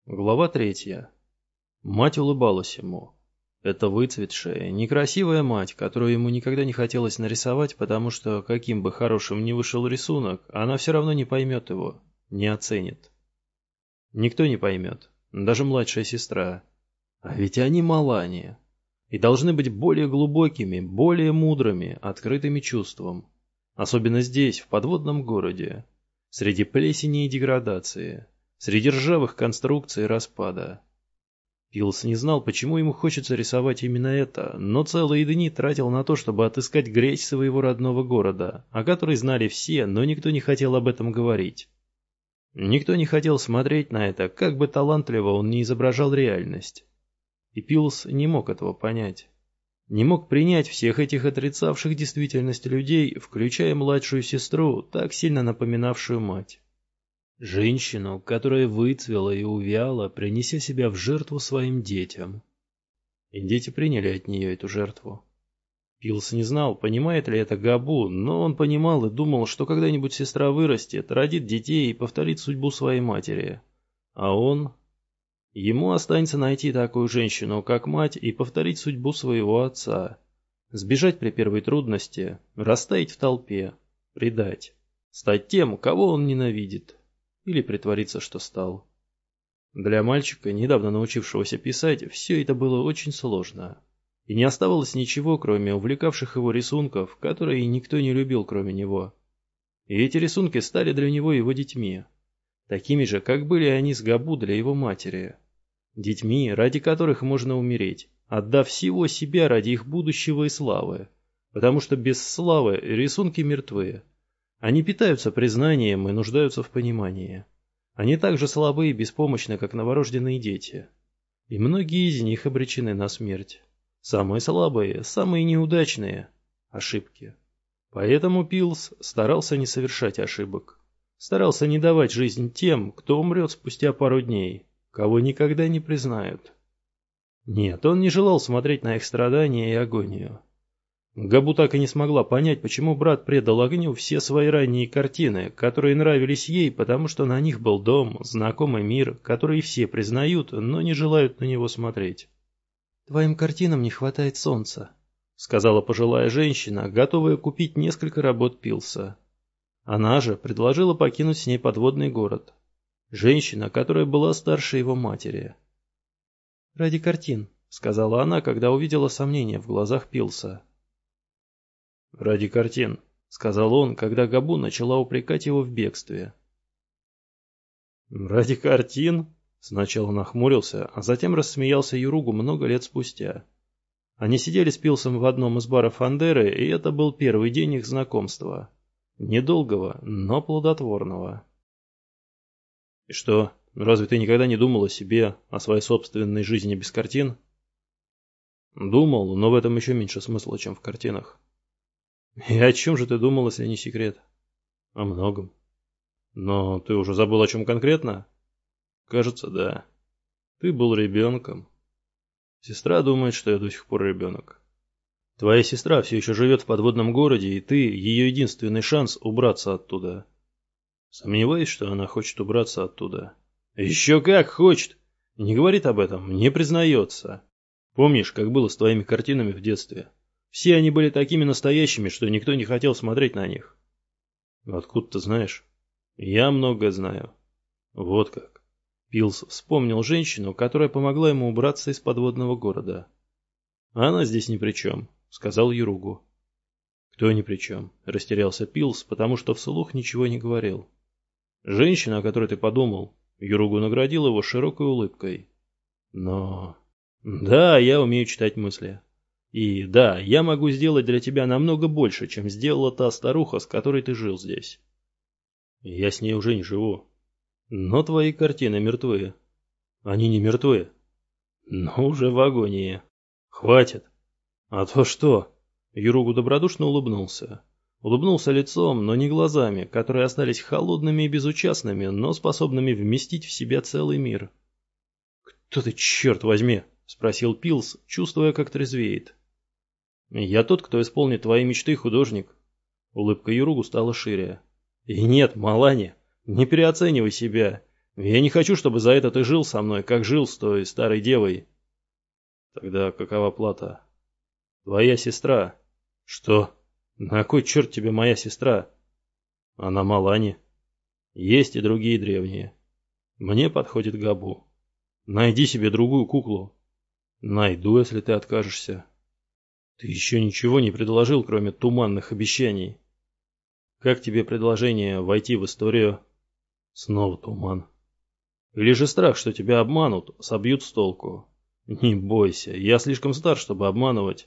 Глава 3. Мать улыбалась ему. Это выцветшая, некрасивая мать, которую ему никогда не хотелось нарисовать, потому что, каким бы хорошим ни вышел рисунок, она все равно не поймет его, не оценит. Никто не поймет, даже младшая сестра. А ведь они малане. И должны быть более глубокими, более мудрыми, открытыми чувством. Особенно здесь, в подводном городе, среди плесени и деградации. Среди ржавых конструкций распада. Пилс не знал, почему ему хочется рисовать именно это, но целые дни тратил на то, чтобы отыскать грязь своего родного города, о которой знали все, но никто не хотел об этом говорить. Никто не хотел смотреть на это, как бы талантливо он ни изображал реальность. И Пилс не мог этого понять. Не мог принять всех этих отрицавших действительность людей, включая младшую сестру, так сильно напоминавшую мать. Женщину, которая выцвела и увяла, принеся себя в жертву своим детям. И дети приняли от нее эту жертву. Пилс не знал, понимает ли это Габу, но он понимал и думал, что когда-нибудь сестра вырастет, родит детей и повторит судьбу своей матери. А он... Ему останется найти такую женщину, как мать, и повторить судьбу своего отца. Сбежать при первой трудности, растаять в толпе, предать. Стать тем, кого он ненавидит. Или притвориться, что стал. Для мальчика, недавно научившегося писать, все это было очень сложно. И не оставалось ничего, кроме увлекавших его рисунков, которые никто не любил, кроме него. И эти рисунки стали для него его детьми. Такими же, как были они с Габу для его матери. Детьми, ради которых можно умереть, отдав всего себя ради их будущего и славы. Потому что без славы рисунки мертвы. Они питаются признанием и нуждаются в понимании. Они так же слабы и беспомощны, как новорожденные дети. И многие из них обречены на смерть. Самые слабые, самые неудачные – ошибки. Поэтому Пилс старался не совершать ошибок. Старался не давать жизнь тем, кто умрет спустя пару дней, кого никогда не признают. Нет, он не желал смотреть на их страдания и агонию. Габу так и не смогла понять, почему брат предал огню все свои ранние картины, которые нравились ей, потому что на них был дом, знакомый мир, который все признают, но не желают на него смотреть. «Твоим картинам не хватает солнца», — сказала пожилая женщина, готовая купить несколько работ Пилса. Она же предложила покинуть с ней подводный город. Женщина, которая была старше его матери. «Ради картин», — сказала она, когда увидела сомнение в глазах Пилса. «Ради картин», — сказал он, когда Габу начала упрекать его в бегстве. «Ради картин?» — сначала нахмурился, а затем рассмеялся Юругу много лет спустя. Они сидели с Пилсом в одном из баров Андеры, и это был первый день их знакомства. Недолгого, но плодотворного. «И что, разве ты никогда не думал о себе, о своей собственной жизни без картин?» «Думал, но в этом еще меньше смысла, чем в картинах». «И о чем же ты думал, если не секрет?» «О многом». «Но ты уже забыл, о чем конкретно?» «Кажется, да. Ты был ребенком. Сестра думает, что я до сих пор ребенок. Твоя сестра все еще живет в подводном городе, и ты ее единственный шанс убраться оттуда. Сомневаюсь, что она хочет убраться оттуда». «Еще как хочет! Не говорит об этом, не признается. Помнишь, как было с твоими картинами в детстве? Все они были такими настоящими, что никто не хотел смотреть на них». «Откуда ты знаешь?» «Я многое знаю». «Вот как». Пилс вспомнил женщину, которая помогла ему убраться из подводного города. «Она здесь ни при чем», — сказал Юругу. «Кто ни при чем?» — растерялся Пилс, потому что вслух ничего не говорил. «Женщина, о которой ты подумал». Юругу наградил его широкой улыбкой. «Но...» «Да, я умею читать мысли. И да, я могу сделать для тебя намного больше, чем сделала та старуха, с которой ты жил здесь. Я с ней уже не живу. Но твои картины мертвы». «Они не мертвы». «Но уже в агонии». «Хватит». «А то что?» Юругу добродушно улыбнулся. Улыбнулся лицом, но не глазами, которые остались холодными и безучастными, но способными вместить в себя целый мир. «Кто ты, черт возьми?» — спросил Пилс, чувствуя, как трезвеет. «Я тот, кто исполнит твои мечты, художник». Улыбка Юругу стала шире. «И нет, Малани, не переоценивай себя. Я не хочу, чтобы за это ты жил со мной, как жил с той старой девой. Тогда какова плата? Твоя сестра. Что? На кой черт тебе моя сестра? Она Малани. Есть и другие древние. Мне подходит Габу. Найди себе другую куклу. Найду, если ты откажешься. Ты еще ничего не предложил, кроме туманных обещаний. Как тебе предложение войти в историю? Снова туман. Или же страх, что тебя обманут, собьют с толку? Не бойся, я слишком стар, чтобы обманывать.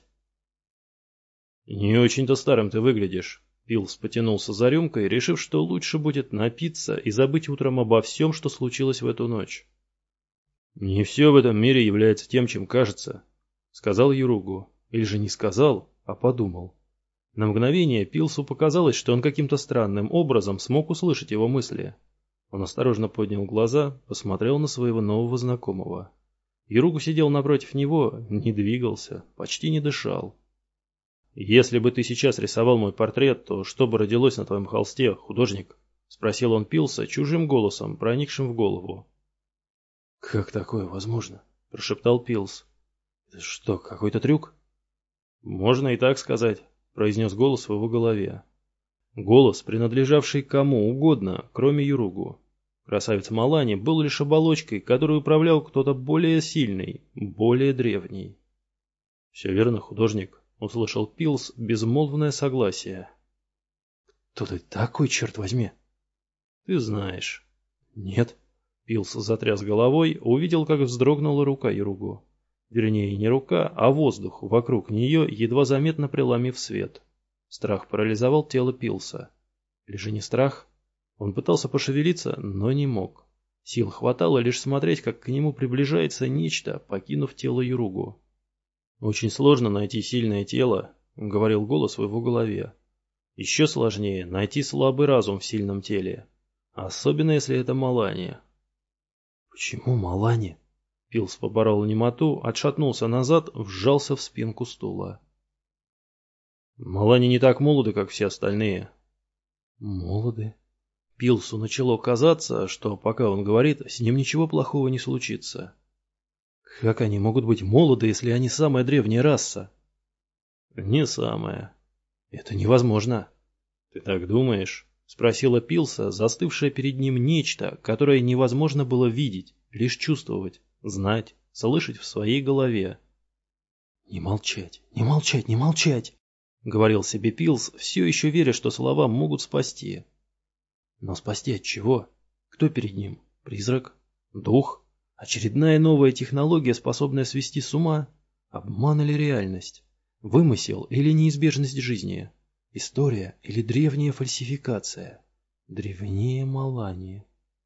Не очень-то старым ты выглядишь. Пилс потянулся за рюмкой, решив, что лучше будет напиться и забыть утром обо всем, что случилось в эту ночь. «Не все в этом мире является тем, чем кажется», — сказал Юругу. Или же не сказал, а подумал. На мгновение Пилсу показалось, что он каким-то странным образом смог услышать его мысли. Он осторожно поднял глаза, посмотрел на своего нового знакомого. Юругу сидел напротив него, не двигался, почти не дышал. «Если бы ты сейчас рисовал мой портрет, то что бы родилось на твоем холсте, художник?» — спросил он Пилса чужим голосом, проникшим в голову. «Как такое возможно?» — прошептал Пилс. «Это что, какой-то трюк?» «Можно и так сказать», — произнес голос в его голове. Голос, принадлежавший кому угодно, кроме Юругу. Красавец Малани был лишь оболочкой, которую управлял кто-то более сильный, более древний. «Все верно, художник», — услышал Пилс безмолвное согласие. «Кто ты такой, черт возьми?» «Ты знаешь». «Нет». Пилс затряс головой, увидел, как вздрогнула рука Юругу. Вернее, не рука, а воздух вокруг нее, едва заметно преломив свет. Страх парализовал тело Пилса. Или же не страх? Он пытался пошевелиться, но не мог. Сил хватало лишь смотреть, как к нему приближается нечто, покинув тело Юругу. «Очень сложно найти сильное тело», — говорил голос в его голове. «Еще сложнее найти слабый разум в сильном теле. Особенно, если это Малани». «Почему Малани?» Пилс поборол немоту, отшатнулся назад, вжался в спинку стула. «Малани не так молоды, как все остальные». «Молоды?» Пилсу начало казаться, что пока он говорит, с ним ничего плохого не случится. «Как они могут быть молоды, если они самая древняя раса?» «Не самая». «Это невозможно». «Ты так думаешь?» — спросила Пилса, застывшее перед ним нечто, которое невозможно было видеть, лишь чувствовать, знать, слышать в своей голове. «Не молчать, не молчать, не молчать!» — говорил себе Пилс, все еще веря, что слова могут спасти. Но спасти от чего? Кто перед ним? Призрак? Дух? Очередная новая технология, способная свести с ума? Обман или реальность? Вымысел или неизбежность жизни? История или древняя фальсификация? Древнее Малани.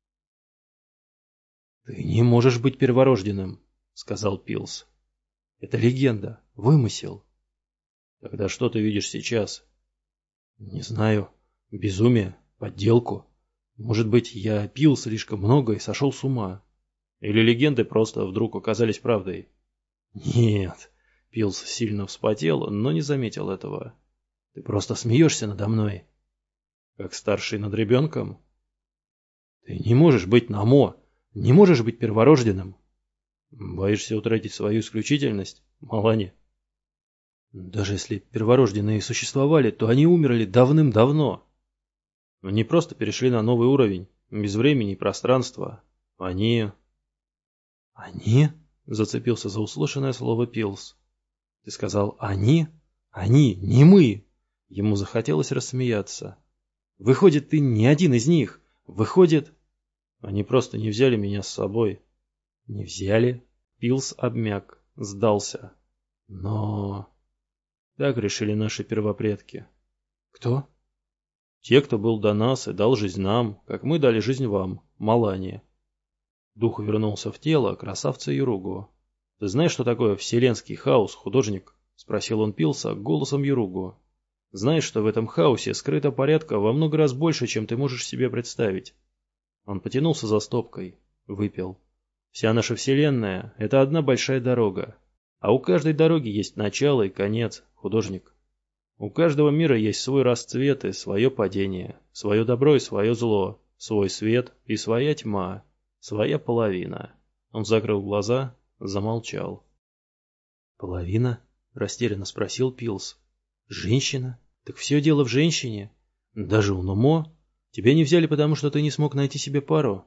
«Ты не можешь быть перворожденным», — сказал Пилс. «Это легенда, вымысел». «Тогда что ты видишь сейчас?» «Не знаю. Безумие, подделку. Может быть, я пил слишком много и сошел с ума. Или легенды просто вдруг оказались правдой?» «Нет». Пилс сильно вспотел, но не заметил этого. «Ты просто смеешься надо мной». «Как старший над ребенком?» «Ты не можешь быть Намо, не можешь быть перворожденным». «Боишься утратить свою исключительность, Малани?» «Даже если перворожденные существовали, то они умерли давным-давно». «Они просто перешли на новый уровень, без времени и пространства. Они...» «Они?» — зацепился за услышанное слово Пилс. «Ты сказал «они»? Они, не мы!» Ему захотелось рассмеяться. «Выходит, ты не один из них. Выходит...» «Они просто не взяли меня с собой». «Не взяли?» Пилс обмяк, сдался. «Но...» Так решили наши первопредки. «Кто?» «Те, кто был до нас и дал жизнь нам, как мы дали жизнь вам, Малани». Дух вернулся в тело красавца Юругу. «Ты знаешь, что такое вселенский хаос, художник?» — спросил он Пилса голосом Юругу. «Знаешь, что в этом хаосе скрыто порядка во много раз больше, чем ты можешь себе представить?» Он потянулся за стопкой, выпил. «Вся наша вселенная — это одна большая дорога. А у каждой дороги есть начало и конец, художник. У каждого мира есть свой расцвет и свое падение, свое добро и свое зло, свой свет и своя тьма, Своя половина. Он закрыл глаза, замолчал. «Половина?» — растерянно спросил Пилс. «Женщина? Так все дело в женщине? Даже у Нумо? Тебя не взяли, потому что ты не смог найти себе пару?»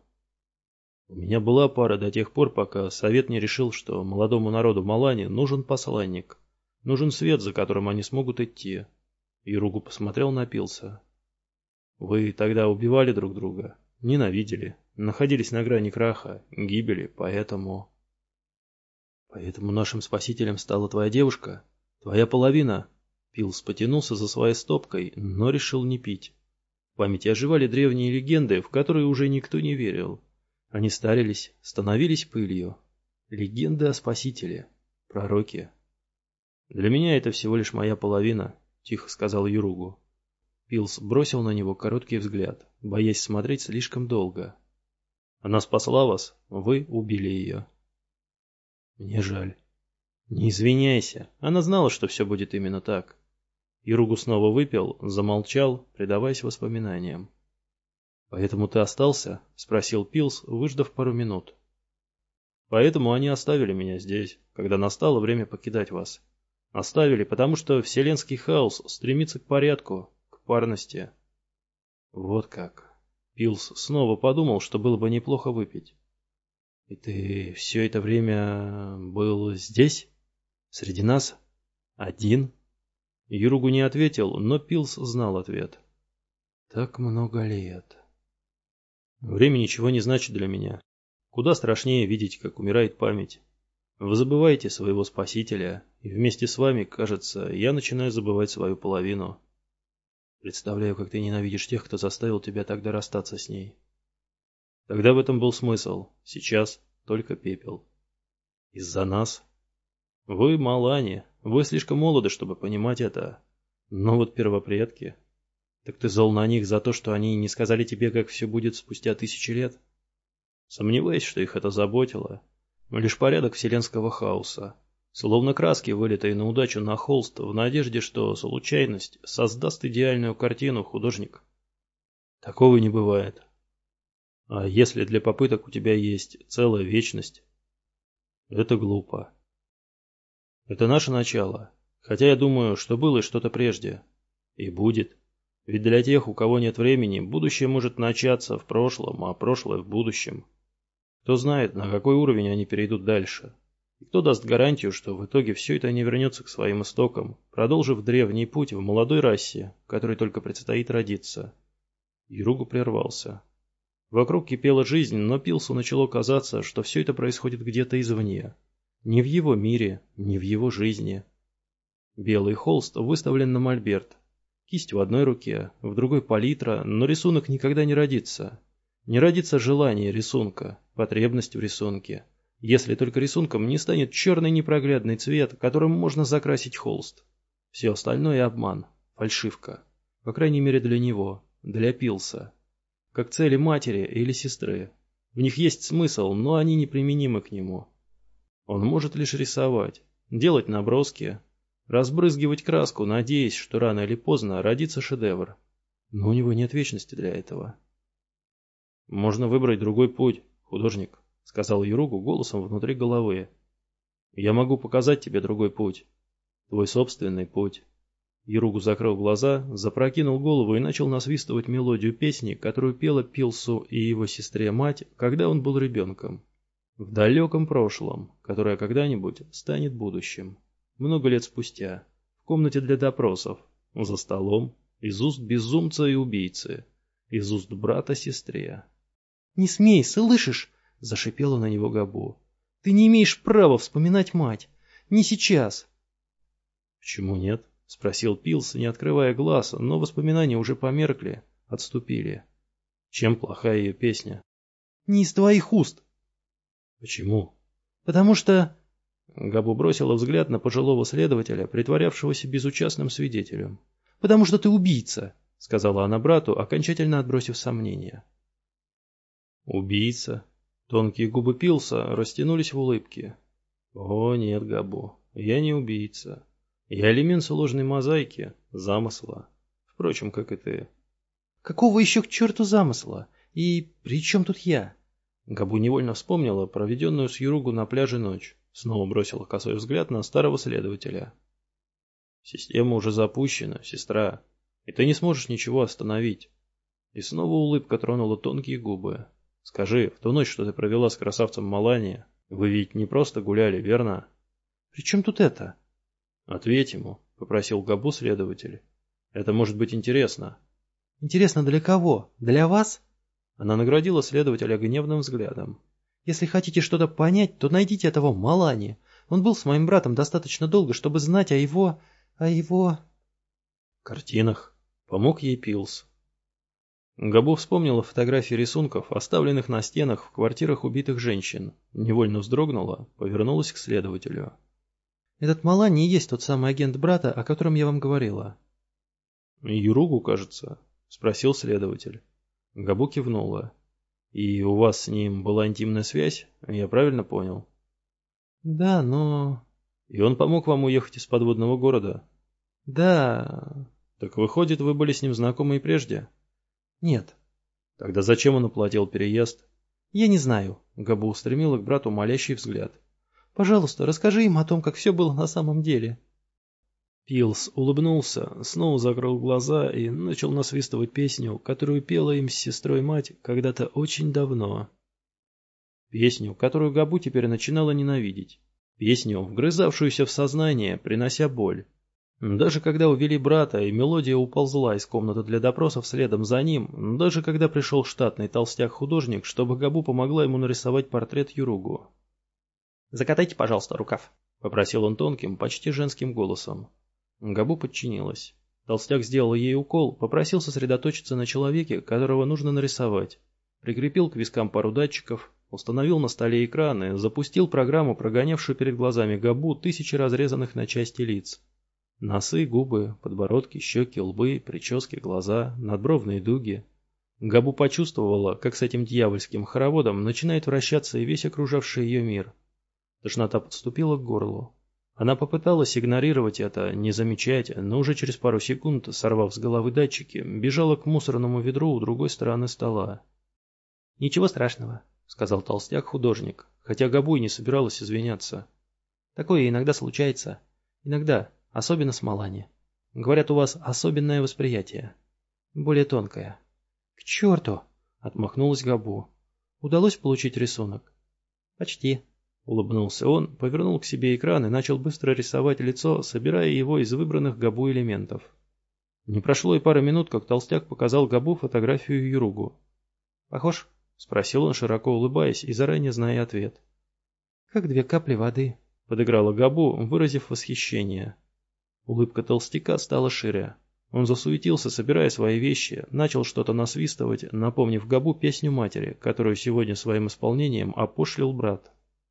«У меня была пара до тех пор, пока совет не решил, что молодому народу Малани нужен посланник. Нужен свет, за которым они смогут идти». Иругу посмотрел на Пилса. «Вы тогда убивали друг друга, ненавидели, находились на грани краха, гибели, поэтому...» «Поэтому нашим спасителем стала твоя девушка? Твоя половина?» Пилс потянулся за своей стопкой, но решил не пить. В памяти оживали древние легенды, в которые уже никто не верил. Они старились, становились пылью. Легенды о спасителе, пророке. «Для меня это всего лишь моя половина», — тихо сказал Иругу. Пилс бросил на него короткий взгляд, боясь смотреть слишком долго. «Она спасла вас, вы убили ее». «Мне жаль». «Не извиняйся, она знала, что все будет именно так». Иругу снова выпил, замолчал, предаваясь воспоминаниям. «Поэтому ты остался?» — спросил Пилс, выждав пару минут. «Поэтому они оставили меня здесь, когда настало время покидать вас. Оставили, потому что вселенский хаос стремится к порядку, к парности». «Вот как». Пилс снова подумал, что было бы неплохо выпить. «И ты все это время был здесь? Среди нас? Один?» Иругу не ответил, но Пилс знал ответ. «Так много лет». «Время ничего не значит для меня. Куда страшнее видеть, как умирает память. Вы забываете своего спасителя, и вместе с вами, кажется, я начинаю забывать свою половину. Представляю, как ты ненавидишь тех, кто заставил тебя тогда расстаться с ней. Тогда в этом был смысл, сейчас только пепел. Из-за нас? Вы Малани, вы слишком молоды, чтобы понимать это. Но вот первопредки... Так ты зол на них за то, что они не сказали тебе, как все будет спустя 1000 лет? Сомневаюсь, что их это заботило. Лишь порядок вселенского хаоса. Словно краски, вылитые на удачу на холст, в надежде, что случайность создаст идеальную картину художник. Такого не бывает. А если для попыток у тебя есть целая вечность? Это глупо. Это наше начало. Хотя я думаю, что было и что-то прежде. И будет. Ведь для тех, у кого нет времени, будущее может начаться в прошлом, а прошлое в будущем. Кто знает, на какой уровень они перейдут дальше. И кто даст гарантию, что в итоге все это не вернется к своим истокам, продолжив древний путь в молодой расе, которой только предстоит родиться. Иругу прервался. Вокруг кипела жизнь, но Пилсу начало казаться, что все это происходит где-то извне. Не в его мире, не в его жизни. Белый холст выставлен на мольберт. Кисть в одной руке, в другой палитра, но рисунок никогда не родится. Не родится желание рисунка, потребность в рисунке. Если только рисунком не станет черный непроглядный цвет, которым можно закрасить холст. Все остальное обман, фальшивка. По крайней мере для него, для Пилса. Как цели матери или сестры. В них есть смысл, но они неприменимы к нему. Он может лишь рисовать, делать наброски, разбрызгивать краску, надеясь, что рано или поздно родится шедевр. Но у него нет вечности для этого. «Можно выбрать другой путь, художник», — сказал Иругу голосом внутри головы. «Я могу показать тебе другой путь. Твой собственный путь». Иругу закрыл глаза, запрокинул голову и начал насвистывать мелодию песни, которую пела Пилсу и его сестре мать, когда он был ребенком. В далеком прошлом, которое когда-нибудь станет будущим. Много лет спустя, в комнате для допросов, за столом, из уст безумца и убийцы, из уст брата сестре. «Не смей, слышишь?» — зашипела на него Габу. «Ты не имеешь права вспоминать мать. Не сейчас». «Почему нет?» — спросил Пилс, не открывая глаз, но воспоминания уже померкли, отступили. «Чем плохая ее песня?» «Не из твоих уст». «Почему?» «Потому что...» Габу бросила взгляд на пожилого следователя, притворявшегося безучастным свидетелем. «Потому что ты убийца», — сказала она брату, окончательно отбросив сомнения. «Убийца?» Тонкие губы Пилса растянулись в улыбке. «О, нет, Габу, я не убийца. Я элемент сложной мозаики, замысла. Впрочем, как и ты». «Какого еще к черту замысла? И при чем тут я?» Габу невольно вспомнила проведенную с Юругу на пляже ночь. Снова бросила косой взгляд на старого следователя. «Система уже запущена, сестра, и ты не сможешь ничего остановить». И снова улыбка тронула тонкие губы. «Скажи, в ту ночь, что ты провела с красавцем Малани, вы ведь не просто гуляли, верно?» «При чем тут это?» «Ответь ему», — попросил Габу следователь. «Это может быть интересно». «Интересно для кого? Для вас?» Она наградила следователя гневным взглядом. «Если хотите что-то понять, то найдите этого Малани. Он был с моим братом достаточно долго, чтобы знать о его... картинах». Помог ей Пилс. Габу вспомнила фотографии рисунков, оставленных на стенах в квартирах убитых женщин. Невольно вздрогнула, повернулась к следователю. «Этот Малани и есть тот самый агент брата, о котором я вам говорила». «Юругу, кажется?» — спросил следователь. Габу кивнула. «И у вас с ним была интимная связь? Я правильно понял?» «Да, но...» «И он помог вам уехать из подводного города?» «Да...» «Так выходит, вы были с ним знакомы и прежде?» «Нет». «Тогда зачем он оплатил переезд?» «Я не знаю», — Габу устремила к брату молящий взгляд. «Пожалуйста, расскажи им о том, как все было на самом деле». Пилс улыбнулся, снова закрыл глаза и начал насвистывать песню, которую пела им с сестрой мать когда-то очень давно. Песню, которую Габу теперь начинала ненавидеть. Песню, вгрызавшуюся в сознание, принося боль. Даже когда увели брата, и мелодия уползла из комнаты для допросов следом за ним, даже когда пришел штатный толстяк-художник, чтобы Габу помогла ему нарисовать портрет Юругу. «Закатайте, пожалуйста, рукав», — попросил он тонким, почти женским голосом. Габу подчинилась. Толстяк сделал ей укол, попросил сосредоточиться на человеке, которого нужно нарисовать. Прикрепил к вискам пару датчиков, установил на столе экран и запустил программу, прогонявшую перед глазами Габу тысячи разрезанных на части лиц. Носы, губы, подбородки, щеки, лбы, прически, глаза, надбровные дуги. Габу почувствовала, как с этим дьявольским хороводом начинает вращаться и весь окружавший ее мир. Тошнота подступила к горлу. Она попыталась игнорировать это, не замечать, но уже через пару секунд, сорвав с головы датчики, бежала к мусорному ведру у другой стороны стола. «Ничего страшного», — сказал толстяк-художник, хотя Габу и не собиралась извиняться. «Такое иногда случается. Иногда, особенно с Малани. Говорят, у вас особенное восприятие. Более тонкое». «К черту!» — отмахнулась Габу. «Удалось получить рисунок?» «Почти». Улыбнулся он, повернул к себе экран и начал быстро рисовать лицо, собирая его из выбранных Габу элементов. Не прошло и пары минут, как толстяк показал Габу фотографию Юругу. «Похож?» — спросил он, широко улыбаясь и заранее зная ответ. «Как две капли воды», — подыграла Габу, выразив восхищение. Улыбка толстяка стала шире. Он засуетился, собирая свои вещи, начал что-то насвистывать, напомнив Габу песню матери, которую сегодня своим исполнением опошлил брат.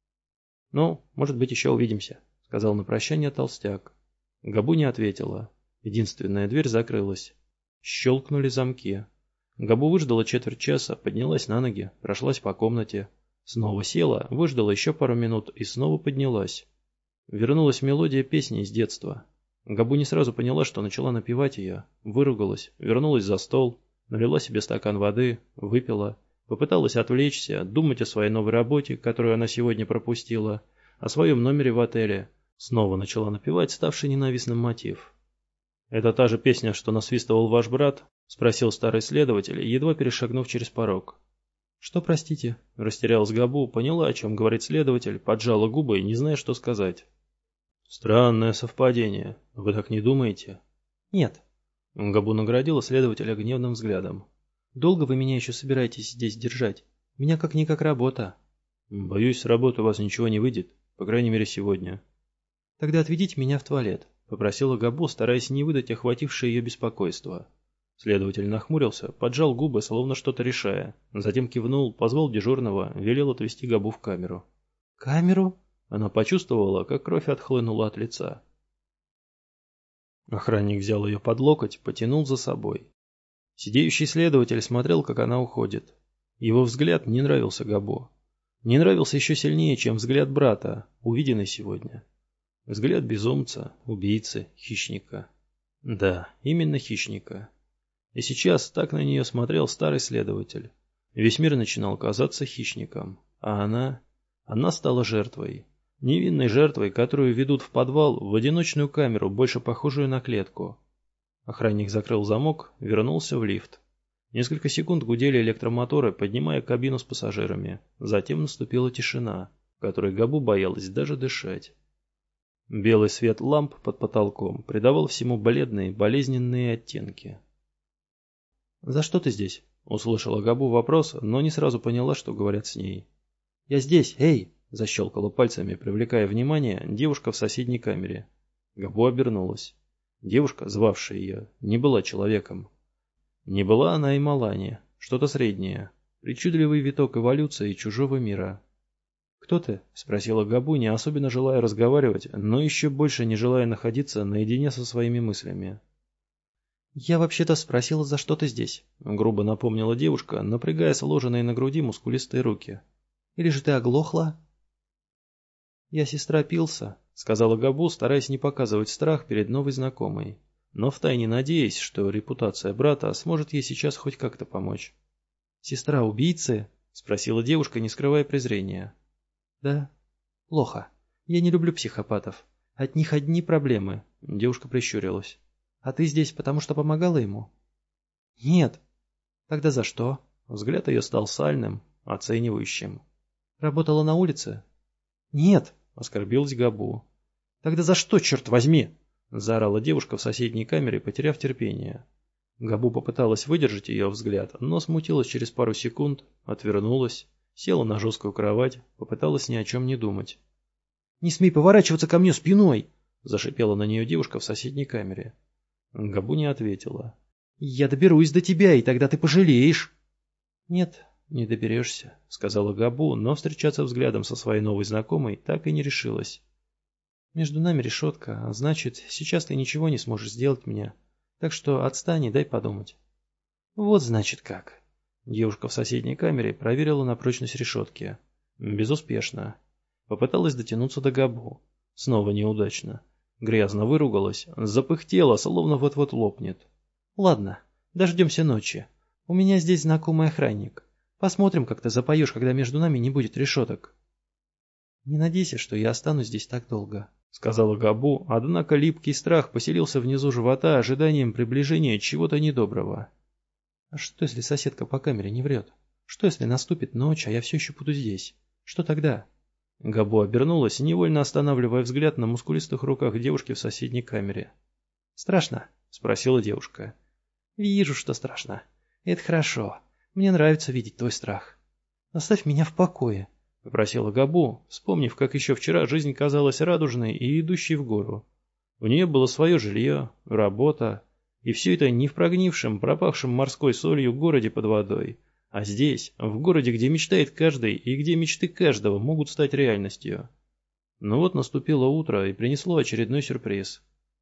«Ну, может быть, еще увидимся», — сказал на прощание толстяк. Габу не ответила. Единственная дверь закрылась. Щелкнули замки. Габу выждала четверть часа, поднялась на ноги, прошлась по комнате. Снова села, выждала еще пару минут и снова поднялась. Вернулась мелодия песни из детства. Габу не сразу поняла, что начала напевать ее. Выругалась, вернулась за стол, налила себе стакан воды, выпила. Попыталась отвлечься, думать о своей новой работе, которую она сегодня пропустила, о своем номере в отеле. Снова начала напевать ставший ненавистным мотив. «Это та же песня, что насвистывал ваш брат?» — спросил старый следователь, едва перешагнув через порог. «Что, простите?» — растерялась Габу, поняла, о чем говорит следователь, поджала губы, не зная, что сказать. «Странное совпадение. Вы так не думаете?» «Нет». Габу наградила следователя гневным взглядом. «Долго вы меня еще собираетесь здесь держать? У меня как-никак работа». «Боюсь, с работы у вас ничего не выйдет, по крайней мере сегодня». «Тогда отведите меня в туалет», — попросила Габу, стараясь не выдать охватившее ее беспокойство. Следователь нахмурился, поджал губы, словно что-то решая. Затем кивнул, позвал дежурного, велел отвезти Габу в камеру. «Камеру?» Она почувствовала, как кровь отхлынула от лица. Охранник взял ее под локоть, потянул за собой. Сидеющий следователь смотрел, как она уходит. Его взгляд не нравился Габу. Не нравился еще сильнее, чем взгляд брата, увиденный сегодня. Взгляд безумца, убийцы, хищника. Да, именно хищника. И сейчас так на нее смотрел старый следователь. Весь мир начинал казаться хищником, а она стала жертвой. Невинной жертвой, которую ведут в подвал, в одиночную камеру, больше похожую на клетку. Охранник закрыл замок, вернулся в лифт. Несколько секунд гудели электромоторы, поднимая кабину с пассажирами. Затем наступила тишина, в которой Габу боялась даже дышать. Белый свет ламп под потолком придавал всему бледные, болезненные оттенки. «За что ты здесь?» — услышала Габу вопрос, но не сразу поняла, что говорят с ней. «Я здесь, эй!» — защелкала пальцами, привлекая внимание девушка в соседней камере. Габу обернулась. Девушка, звавшая ее, не была человеком. Не была она и Малани, что-то среднее, причудливый виток эволюции чужого мира. «Кто ты?» — спросила Габу, не особенно желая разговаривать, но еще больше не желая находиться наедине со своими мыслями. «Я вообще-то спросила, за что ты здесь?» — грубо напомнила девушка, напрягая сложенные на груди мускулистые руки. «Или же ты оглохла?» «Я сестра Пилса», — сказала Габу, стараясь не показывать страх перед новой знакомой, но втайне надеясь, что репутация брата сможет ей сейчас хоть как-то помочь. «Сестра убийцы?» — спросила девушка, не скрывая презрения. «Да. Плохо. Я не люблю психопатов. От них одни проблемы», — девушка прищурилась. «А ты здесь, потому что помогала ему?» «Нет». «Тогда за что?» Взгляд ее стал сальным, оценивающим. «Работала на улице?» «Нет», — оскорбилась Габу. «Тогда за что, черт возьми?» — заорала девушка в соседней камере, потеряв терпение. Габу попыталась выдержать ее взгляд, но смутилась через пару секунд, отвернулась, села на жесткую кровать, попыталась ни о чем не думать. «Не смей поворачиваться ко мне спиной!» — зашипела на нее девушка в соседней камере. Габу не ответила. «Я доберусь до тебя, и тогда ты пожалеешь!» «Нет, не доберешься», — сказала Габу, но встречаться взглядом со своей новой знакомой так и не решилась. «Между нами решетка, а значит, сейчас ты ничего не сможешь сделать мне, так что отстань и дай подумать». «Вот значит как». Девушка в соседней камере проверила на прочность решетки. Безуспешно. Попыталась дотянуться до Габу. Снова неудачно. Грязно выругалась, запыхтела, словно вот-вот лопнет. «Ладно, дождемся ночи. У меня здесь знакомый охранник. Посмотрим, как ты запоешь, когда между нами не будет решеток». «Не надейся, что я останусь здесь так долго», — сказала Габу, однако липкий страх поселился внизу живота ожиданием приближения чего-то недоброго. «А что, если соседка по камере не врет? Что, если наступит ночь, а я все еще буду здесь? Что тогда?» Габу обернулась, невольно останавливая взгляд на мускулистых руках девушки в соседней камере. «Страшно?» — спросила девушка. «Вижу, что страшно. Это хорошо. Мне нравится видеть твой страх. Оставь меня в покое», — попросила Габу, вспомнив, как еще вчера жизнь казалась радужной и идущей в гору. У нее было свое жилье, работа, и все это не в прогнившем, пропахшем морской солью городе под водой, а здесь, в городе, где мечтает каждый и где мечты каждого могут стать реальностью. Но вот наступило утро и принесло очередной сюрприз.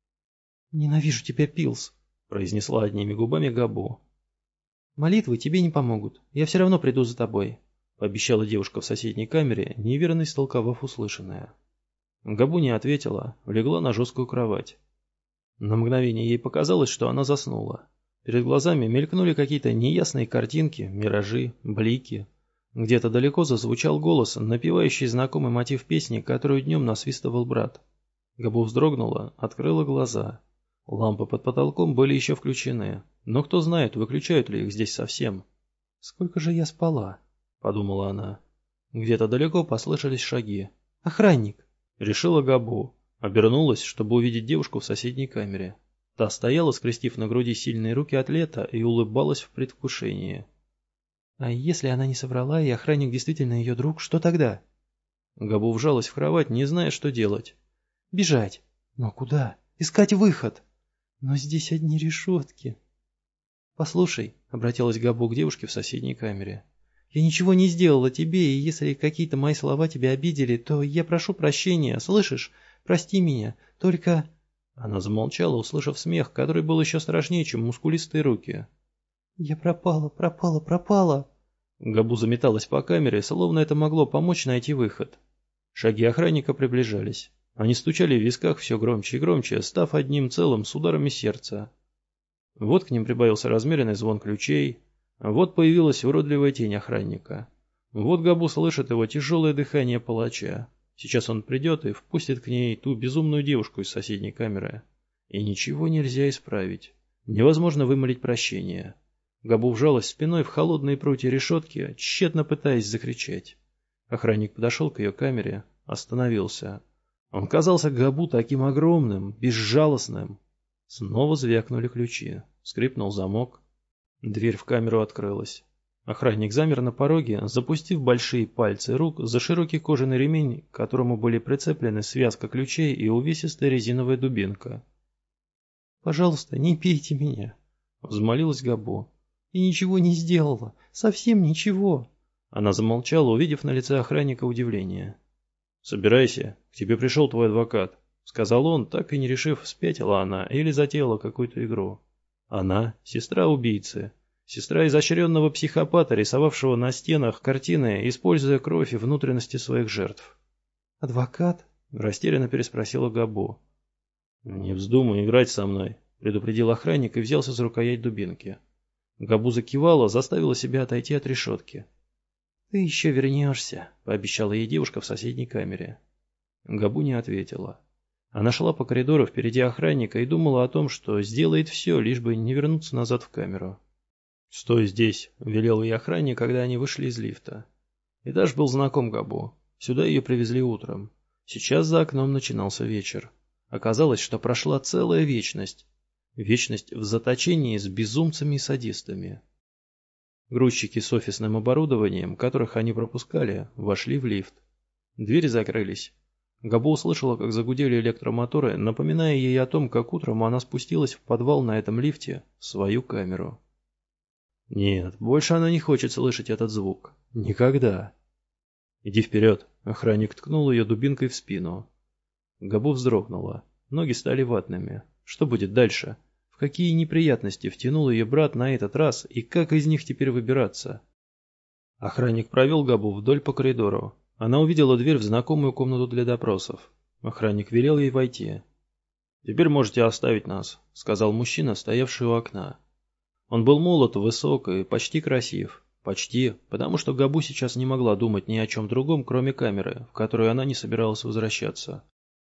«Ненавижу тебя, Пилс», — произнесла одними губами Габу. «Молитвы тебе не помогут. Я все равно приду за тобой», — пообещала девушка в соседней камере, неверно истолковав услышанное. Габу не ответила, легла на жесткую кровать. На мгновение ей показалось, что она заснула. Перед глазами мелькнули какие-то неясные картинки, миражи, блики. Где-то далеко зазвучал голос, напевающий знакомый мотив песни, которую днем насвистывал брат. Габу вздрогнула, открыла глаза. Лампы под потолком были еще включены, но кто знает, выключают ли их здесь совсем. «Сколько же я спала?» — подумала она. Где-то далеко послышались шаги. «Охранник!» — решила Габу. Обернулась, чтобы увидеть девушку в соседней камере. Та стояла, скрестив на груди сильные руки атлета, и улыбалась в предвкушении. «А если она не соврала, и охранник действительно ее друг, что тогда?» Габу вжалась в кровать, не зная, что делать. «Бежать! Но куда? Искать выход! Но здесь одни решетки!» «Послушай», — обратилась Габу к девушке в соседней камере, — «я ничего не сделала тебе, и если какие-то мои слова тебя обидели, то я прошу прощения, слышишь? Прости меня, только...» Она замолчала, услышав смех, который был еще страшнее, чем мускулистые руки. «Я пропала!» Габу заметалась по камере, словно это могло помочь найти выход. Шаги охранника приближались. Они стучали в висках все громче и громче, став одним целым с ударами сердца. Вот к ним прибавился размеренный звон ключей, Вот появилась уродливая тень охранника. Вот Габу слышит его тяжелое дыхание палача. Сейчас он придет и впустит к ней ту безумную девушку из соседней камеры. И ничего нельзя исправить. Невозможно вымолить прощение. Габу вжалась спиной в холодные прутья решетки, тщетно пытаясь закричать. Охранник подошел к ее камере, остановился. Он казался Габу таким огромным, безжалостным. Снова звякнули ключи. Скрипнул замок. Дверь в камеру открылась. Охранник замер на пороге, запустив большие пальцы рук за широкий кожаный ремень, к которому были прицеплены связка ключей и увесистая резиновая дубинка. «Пожалуйста, не бейте меня», — взмолилась Габу. «И ничего не сделала, совсем ничего». Она замолчала, увидев на лице охранника удивление. «Собирайся, к тебе пришел твой адвокат», — сказал он, так и не решив, спятила она или затеяла какую-то игру. Она — сестра убийцы. Сестра изощренного психопата, рисовавшего на стенах картины, используя кровь и внутренности своих жертв. «Адвокат?» — растерянно переспросила Габу. «Не вздумай играть со мной», — предупредил охранник и взялся за рукоять дубинки. Габу закивала, заставила себя отойти от решетки. «Ты еще вернешься», — пообещала ей девушка в соседней камере. Габу не ответила. Она шла по коридору впереди охранника и думала о том, что сделает все, лишь бы не вернуться назад в камеру. «Стой здесь», — велел ей охранник, когда они вышли из лифта. Этаж был знаком Габу. Сюда ее привезли утром. Сейчас за окном начинался вечер. Оказалось, что прошла целая вечность. Вечность в заточении с безумцами и садистами. Грузчики с офисным оборудованием, которых они пропускали, вошли в лифт. Двери закрылись. Габу услышала, как загудели электромоторы, напоминая ей о том, как утром она спустилась в подвал на этом лифте в свою камеру. Нет, больше она не хочет слышать этот звук. Никогда. «Иди вперед», — охранник ткнул ее дубинкой в спину. Габу вздрогнула. Ноги стали ватными. Что будет дальше? В какие неприятности втянул ее брат на этот раз, и как из них теперь выбираться? Охранник провел Габу вдоль по коридору. Она увидела дверь в знакомую комнату для допросов. Охранник велел ей войти. «Теперь можете оставить нас», — сказал мужчина, стоявший у окна. Он был молод, высок и почти красив. Почти, потому что Габу сейчас не могла думать ни о чем другом, кроме камеры, в которую она не собиралась возвращаться.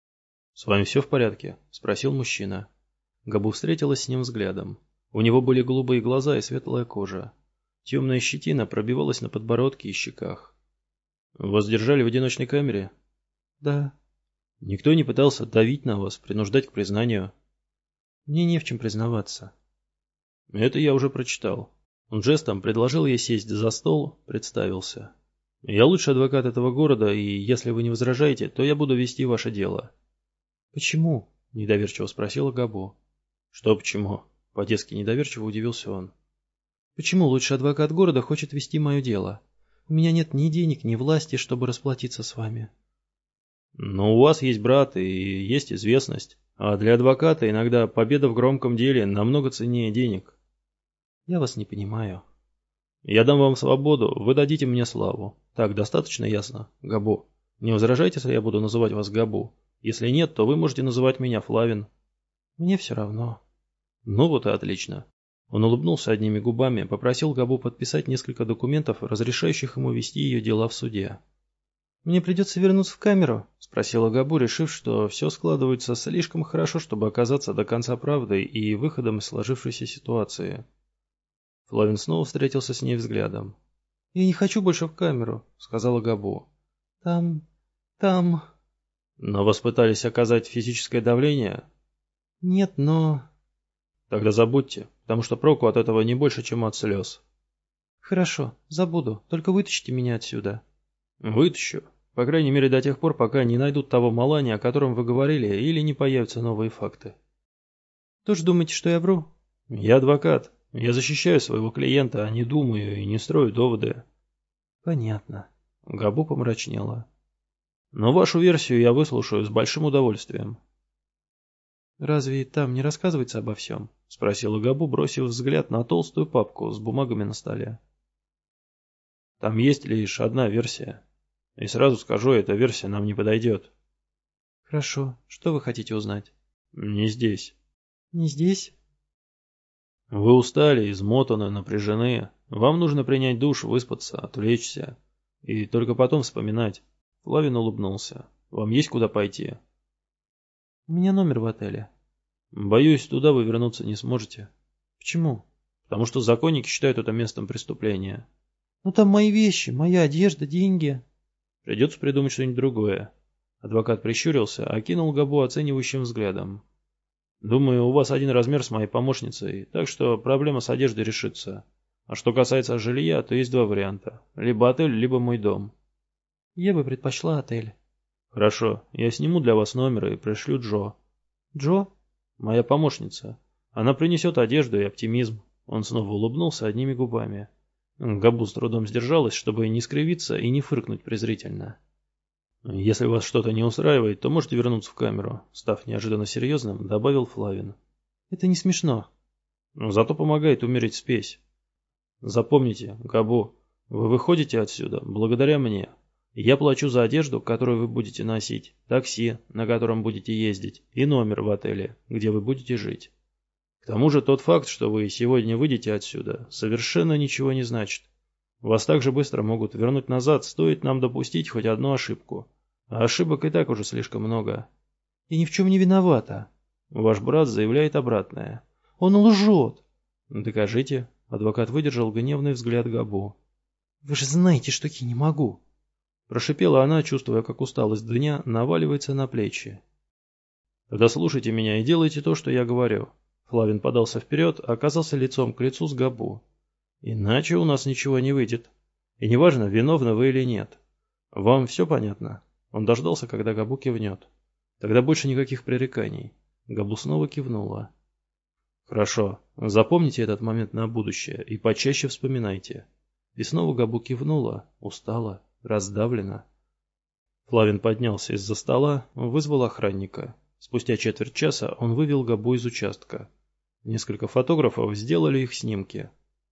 «С вами все в порядке?» — спросил мужчина. Габу встретилась с ним взглядом. У него были голубые глаза и светлая кожа. Темная щетина пробивалась на подбородке и щеках. «Вас держали в одиночной камере?» «Да». «Никто не пытался давить на вас, принуждать к признанию?» «Мне не в чем признаваться». «Это я уже прочитал». Он жестом предложил ей сесть за стол, представился. «Я лучший адвокат этого города, и если вы не возражаете, то я буду вести ваше дело». «Почему?» — недоверчиво спросила Габу. «Что почему?» — по-детски недоверчиво удивился он. «Почему лучший адвокат города хочет вести мое дело? У меня нет ни денег, ни власти, чтобы расплатиться с вами». «Но у вас есть брат и есть известность, а для адвоката иногда победа в громком деле намного ценнее денег». «Я вас не понимаю». «Я дам вам свободу, вы дадите мне славу. Так, достаточно ясно, Габу? Не возражайте, если я буду называть вас Габу? Если нет, то вы можете называть меня Флавин». «Мне все равно». «Ну вот и отлично». Он улыбнулся одними губами, попросил Габу подписать несколько документов, разрешающих ему вести ее дела в суде. «Мне придется вернуться в камеру?» — спросила Габу, решив, что все складывается слишком хорошо, чтобы оказаться до конца правдой и выходом из сложившейся ситуации. Флавин снова встретился с ней взглядом. «Я не хочу больше в камеру», — сказала Габу. «Там... «Но вас пытались оказать физическое давление?» «Нет, но...» «Тогда забудьте, потому что проку от этого не больше, чем от слез». «Хорошо, забуду, только вытащите меня отсюда». «Вытащу. По крайней мере до тех пор, пока не найдут того Малани, о котором вы говорили, или не появятся новые факты». «Тоже думаете, что я вру?» «Я адвокат. Я защищаю своего клиента, а не думаю и не строю доводы». «Понятно». Габу помрачнела. «Но вашу версию я выслушаю с большим удовольствием». «Разве там не рассказывается обо всем?» — спросила Габу, бросив взгляд на толстую папку с бумагами на столе. «Там есть лишь одна версия. И сразу скажу, эта версия нам не подойдет». «Хорошо. Что вы хотите узнать?» «Не здесь». «Не здесь?» «Вы устали, измотаны, напряжены. Вам нужно принять душ, выспаться, отвлечься. И только потом вспоминать. Флавин улыбнулся. Вам есть куда пойти? У меня номер в отеле. Боюсь, туда вы вернуться не сможете. Почему? Потому что законники считают это местом преступления. Ну там мои вещи, моя одежда, деньги. Придется придумать что-нибудь другое. Адвокат прищурился, окинул Габу оценивающим взглядом. Думаю, у вас один размер с моей помощницей, так что проблема с одеждой решится. А что касается жилья, то есть два варианта. Либо отель, либо мой дом. Я бы предпочла отель. Хорошо, я сниму для вас номер и пришлю Джо. Джо? Моя помощница. Она принесет одежду и оптимизм. Он снова улыбнулся одними губами. Габу с трудом сдержалась, чтобы не скривиться и не фыркнуть презрительно. «Если вас что-то не устраивает, то можете вернуться в камеру», — став неожиданно серьезным, добавил Флавин. Это не смешно. «Но зато помогает умерить спесь. Запомните, Габу, вы выходите отсюда благодаря мне. Я плачу за одежду, которую вы будете носить, такси, на котором будете ездить, и номер в отеле, где вы будете жить. К тому же тот факт, что вы сегодня выйдете отсюда, совершенно ничего не значит. Вас так же быстро могут вернуть назад, стоит нам допустить хоть одну ошибку. А ошибок и так уже слишком много. Я ни в чем не виновата. Ваш брат заявляет обратное. Он лжет. Докажите. Адвокат выдержал гневный взгляд Габу. Вы же знаете, что я не могу. Прошипела она, чувствуя, как усталость дня наваливается на плечи. Тогда слушайте меня и делайте то, что я говорю. Флавин подался вперед, оказался лицом к лицу с Габу. Иначе у нас ничего не выйдет. И неважно, виновны вы или нет. Вам все понятно? Он дождался, когда Габу кивнет. Тогда больше никаких пререканий. Габу снова кивнула. Хорошо. Запомните этот момент на будущее и почаще вспоминайте. И снова Габу кивнула, устала, раздавлена. Флавин поднялся из-за стола, вызвал охранника. Спустя четверть часа он вывел Габу из участка. Несколько фотографов сделали их снимки.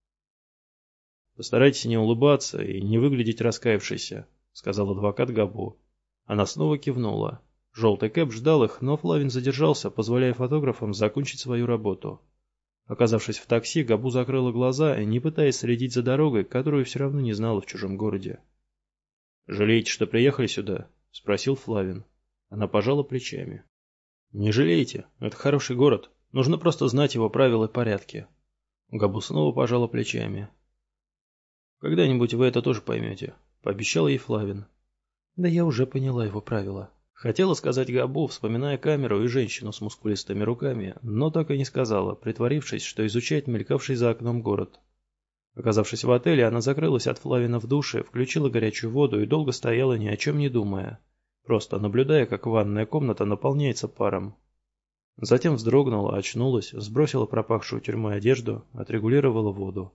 «Постарайтесь не улыбаться и не выглядеть раскаявшейся», — сказал адвокат Габу. Она снова кивнула. Желтый кэп ждал их, но Флавин задержался, позволяя фотографам закончить свою работу. Оказавшись в такси, Габу закрыла глаза, не пытаясь следить за дорогой, которую все равно не знала в чужом городе. «Жалеете, что приехали сюда?» — спросил Флавин. Она пожала плечами. «Не жалейте, это хороший город. Нужно просто знать его правила и порядки». Габу снова пожала плечами. «Когда-нибудь вы это тоже поймете», — пообещал ей Флавин. Да я уже поняла его правила. Хотела сказать Габу, вспоминая камеру и женщину с мускулистыми руками, но так и не сказала, притворившись, что изучает мелькавший за окном город. Оказавшись в отеле, она закрылась от Флавина в душе, включила горячую воду и долго стояла, ни о чем не думая, просто наблюдая, как ванная комната наполняется паром. Затем вздрогнула, очнулась, сбросила пропахшую тюрьмой одежду, отрегулировала воду.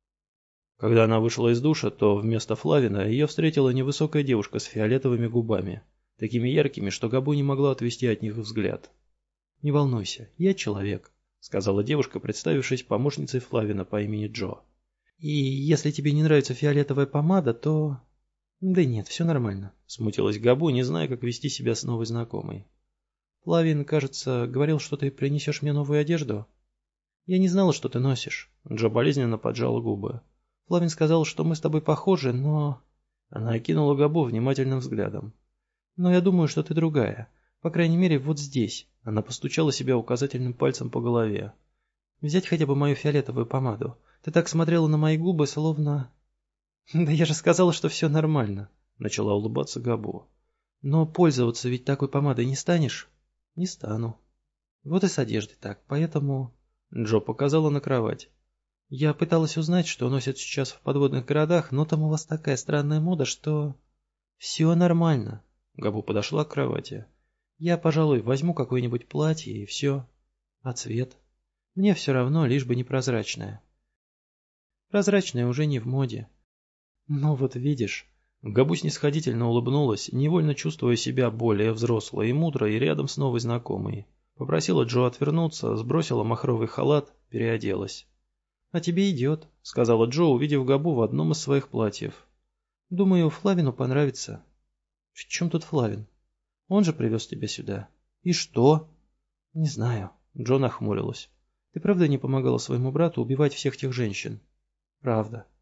Когда она вышла из душа, то вместо Флавина ее встретила невысокая девушка с фиолетовыми губами, такими яркими, что Габу не могла отвести от них взгляд. «Не волнуйся, я человек», — сказала девушка, представившись помощницей Флавина по имени Джо. «И если тебе не нравится фиолетовая помада, то...» «Да нет, все нормально», — смутилась Габу, не зная, как вести себя с новой знакомой. «Флавин, кажется, говорил, что ты принесешь мне новую одежду?» «Я не знала, что ты носишь», — Джо болезненно поджала губы. Флавин сказал, что мы с тобой похожи, но...» Она окинула Габу внимательным взглядом. «Но я думаю, что ты другая. По крайней мере, вот здесь». Она постучала себя указательным пальцем по голове. «Взять хотя бы мою фиолетовую помаду. Ты так смотрела на мои губы, словно...» «Да я же сказала, что все нормально», — начала улыбаться Габу. «Но пользоваться ведь такой помадой не станешь?» «Не стану». «Вот и с одеждой так, поэтому...» Джо показала на кровать. «Я пыталась узнать, что носят сейчас в подводных городах, но там у вас такая странная мода, что...» «Все нормально». Габу подошла к кровати. «Я, пожалуй, возьму какое-нибудь платье и все. А цвет? Мне все равно, лишь бы не прозрачное». «Прозрачное уже не в моде». «Ну вот видишь...» Габу снисходительно улыбнулась, невольно чувствуя себя более взрослой и мудрой рядом с новой знакомой. Попросила Джо отвернуться, сбросила махровый халат, переоделась. «А тебе идет», — сказала Джо, увидев Габу в одном из своих платьев. «Думаю, Флавину понравится». «При чем тут Флавин? Он же привез тебя сюда». «И что?» «Не знаю», — Джо нахмурилась. «Ты правда не помогала своему брату убивать всех тех женщин?» «Правда».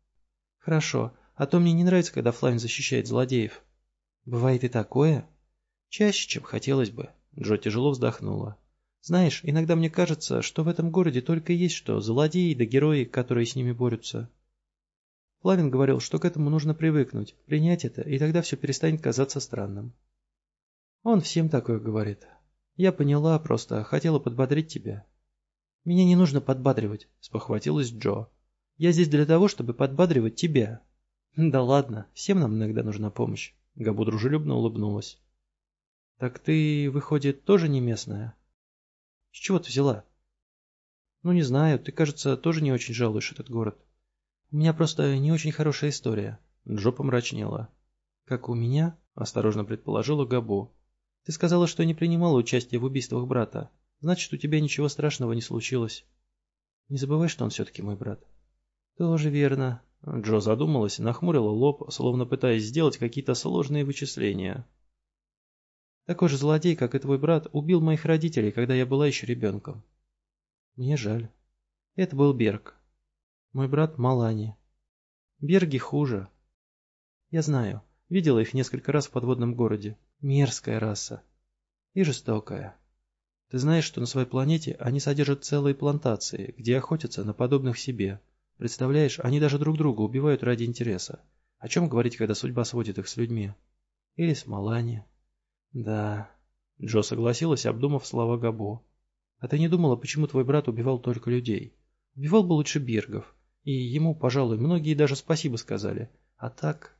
Хорошо, а то мне не нравится, когда Флавин защищает злодеев. Бывает и такое? Чаще, чем хотелось бы. Джо тяжело вздохнула. Знаешь, иногда мне кажется, что в этом городе только есть что злодеи да герои, которые с ними борются. Флавин говорил, что к этому нужно привыкнуть, принять это, и тогда все перестанет казаться странным. Он всем такое говорит. Я поняла, просто хотела подбодрить тебя. Меня не нужно подбадривать, спохватилась Джо. Я здесь для того, чтобы подбадривать тебя. Да ладно, всем нам иногда нужна помощь. Габу дружелюбно улыбнулась. Так ты, выходит, тоже не местная? С чего ты взяла? Ну не знаю, ты, кажется, тоже не очень жалуешь этот город. У меня просто не очень хорошая история. Джо помрачнела. Как у меня? Осторожно предположила Габу. Ты сказала, что не принимала участия в убийствах брата. Значит, у тебя ничего страшного не случилось. Не забывай, что он все-таки мой брат. Тоже верно. Джо задумалась, нахмурила лоб, словно пытаясь сделать какие-то сложные вычисления. Такой же злодей, как и твой брат, убил моих родителей, когда я была еще ребенком. Мне жаль. Это был Берг. Мой брат Малани. Берги хуже. Я знаю. Видела их несколько раз в подводном городе. Мерзкая раса. И жестокая. Ты знаешь, что на своей планете они содержат целые плантации, где охотятся на подобных себе. Представляешь, они даже друг друга убивают ради интереса. О чем говорить, когда судьба сводит их с людьми? Или с Малани? Да. Джо согласилась, обдумав слова Габо. А ты не думала, почему твой брат убивал только людей? Убивал бы лучше Бергов. И ему, пожалуй, многие даже спасибо сказали. А так...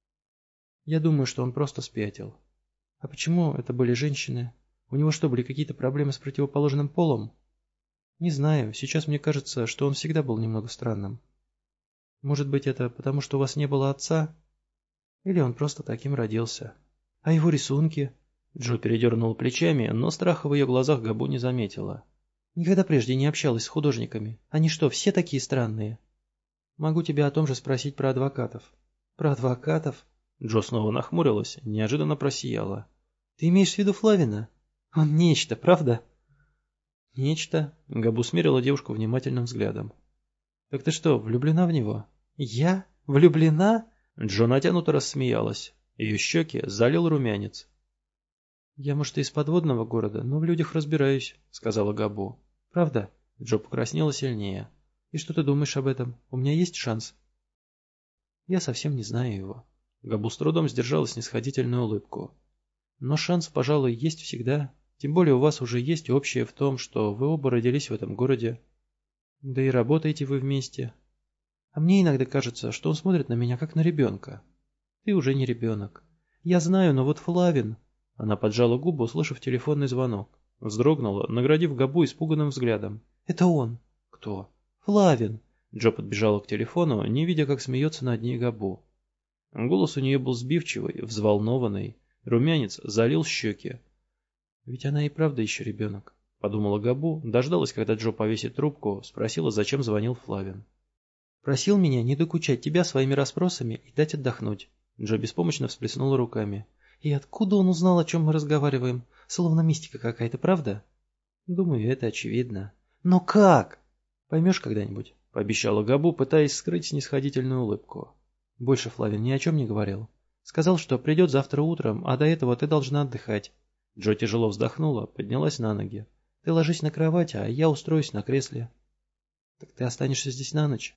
Я думаю, что он просто спятил. А почему это были женщины? У него что, были какие-то проблемы с противоположным полом? Не знаю, сейчас мне кажется, что он всегда был немного странным. Может быть, это потому, что у вас не было отца? Или он просто таким родился? А его рисунки? Джо передернула плечами, но страха в ее глазах Габу не заметила. Никогда прежде не общалась с художниками. Они что, все такие странные? Могу тебя о том же спросить про адвокатов. Про адвокатов? Джо снова нахмурилась, неожиданно просияла. Ты имеешь в виду Флавина? Он нечто, правда? Нечто. Габу смерила девушку внимательным взглядом. Так ты что, влюблена в него? Я? Влюблена? Джо натянуто рассмеялась. Ее щеки залил румянец. Я, может, и из подводного города, но в людях разбираюсь, сказала Габу. Правда? Джо покраснела сильнее. И что ты думаешь об этом? У меня есть шанс? Я совсем не знаю его. Габу с трудом сдержала снисходительную улыбку. Но шанс, пожалуй, есть всегда. Тем более у вас уже есть общее в том, что вы оба родились в этом городе. Да и работаете вы вместе. А мне иногда кажется, что он смотрит на меня как на ребенка. Ты уже не ребенок. Я знаю, но вот Флавин... Она поджала губы, услышав телефонный звонок. Вздрогнула, наградив Габу испуганным взглядом. Это он. Кто? Флавин. Джо подбежала к телефону, не видя, как смеется над ней Габу. Голос у нее был сбивчивый, взволнованный. Румянец залил щеки. «Ведь она и правда еще ребенок», — подумала Габу, дождалась, когда Джо повесит трубку, спросила, зачем звонил Флавин. «Просил меня не докучать тебя своими расспросами и дать отдохнуть». Джо беспомощно всплеснула руками. «И откуда он узнал, о чем мы разговариваем? Словно мистика какая-то, правда?» «Думаю, это очевидно». «Но как?» «Поймешь когда-нибудь», — пообещала Габу, пытаясь скрыть снисходительную улыбку. «Больше Флавин ни о чем не говорил. Сказал, что придет завтра утром, а до этого ты должна отдыхать». Джо тяжело вздохнула, поднялась на ноги. «Ты ложись на кровать, а я устроюсь на кресле». «Так ты останешься здесь на ночь?»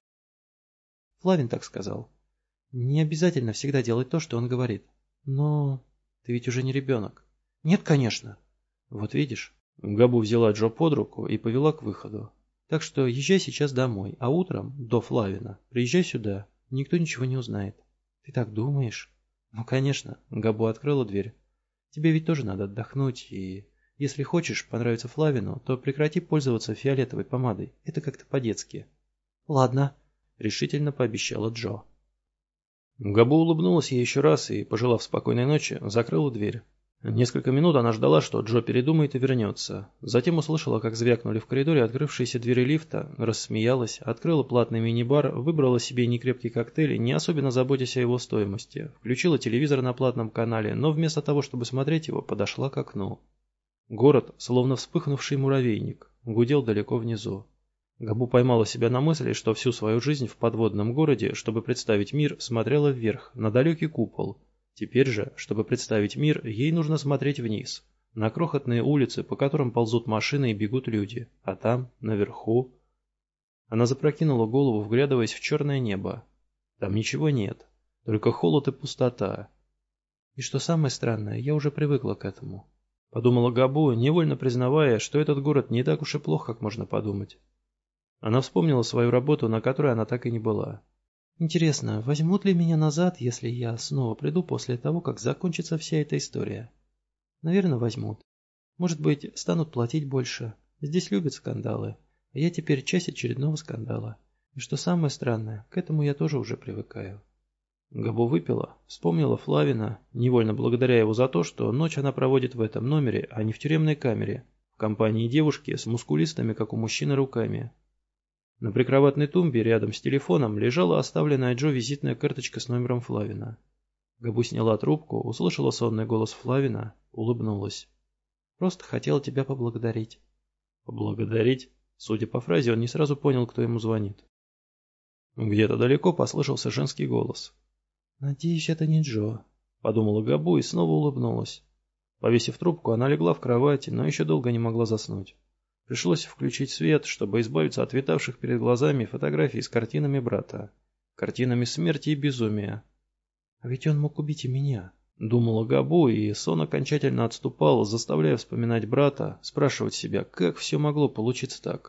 Флавин так сказал. «Не обязательно всегда делать то, что он говорит. Но ты ведь уже не ребенок». «Нет, конечно». «Вот видишь». Габу взяла Джо под руку и повела к выходу. «Так что езжай сейчас домой, а утром, до Флавина, приезжай сюда. Никто ничего не узнает». «Ты так думаешь?» «Ну, конечно». Габу открыла дверь. «Тебе ведь тоже надо отдохнуть, и если хочешь понравиться Флавину, то прекрати пользоваться фиолетовой помадой. Это как-то по-детски». «Ладно», — решительно пообещала Джо. Габу улыбнулась ей еще раз и, пожелав спокойной ночи, закрыла дверь. Несколько минут она ждала, что Джо передумает и вернется. Затем услышала, как звякнули в коридоре открывшиеся двери лифта, рассмеялась, открыла платный мини-бар, выбрала себе некрепкий коктейль, не особенно заботясь о его стоимости, включила телевизор на платном канале, но вместо того, чтобы смотреть его, подошла к окну. Город, словно вспыхнувший муравейник, гудел далеко внизу. Габу поймала себя на мысли, что всю свою жизнь в подводном городе, чтобы представить мир, смотрела вверх, на далекий купол. Теперь же, чтобы представить мир, ей нужно смотреть вниз, на крохотные улицы, по которым ползут машины и бегут люди, а там, наверху... Она запрокинула голову, вглядываясь в черное небо. Там ничего нет, только холод и пустота. И что самое странное, я уже привыкла к этому. Подумала Габу, невольно признавая, что этот город не так уж и плох, как можно подумать. Она вспомнила свою работу, на которой она так и не была. Интересно, возьмут ли меня назад, если я снова приду после того, как закончится вся эта история? Наверное, возьмут. Может быть, станут платить больше. Здесь любят скандалы. А я теперь часть очередного скандала. И что самое странное, к этому я тоже уже привыкаю. Габу выпила, вспомнила Флавина, невольно благодаря его за то, что ночь она проводит в этом номере, а не в тюремной камере, в компании девушки с мускулистыми, как у мужчины, руками. На прикроватной тумбе рядом с телефоном лежала оставленная Джо визитная карточка с номером Флавина. Габу сняла трубку, услышала сонный голос Флавина, улыбнулась. «Просто хотела тебя поблагодарить». «Поблагодарить?» Судя по фразе, он не сразу понял, кто ему звонит. Где-то далеко послышался женский голос. «Надеюсь, это не Джо», — подумала Габу и снова улыбнулась. Повесив трубку, она легла в кровати, но еще долго не могла заснуть. Пришлось включить свет, чтобы избавиться от витавших перед глазами фотографий с картинами брата. Картинами смерти и безумия. «А ведь он мог убить и меня», — думала Габу, и сон окончательно отступал, заставляя вспоминать брата, спрашивать себя, как все могло получиться так.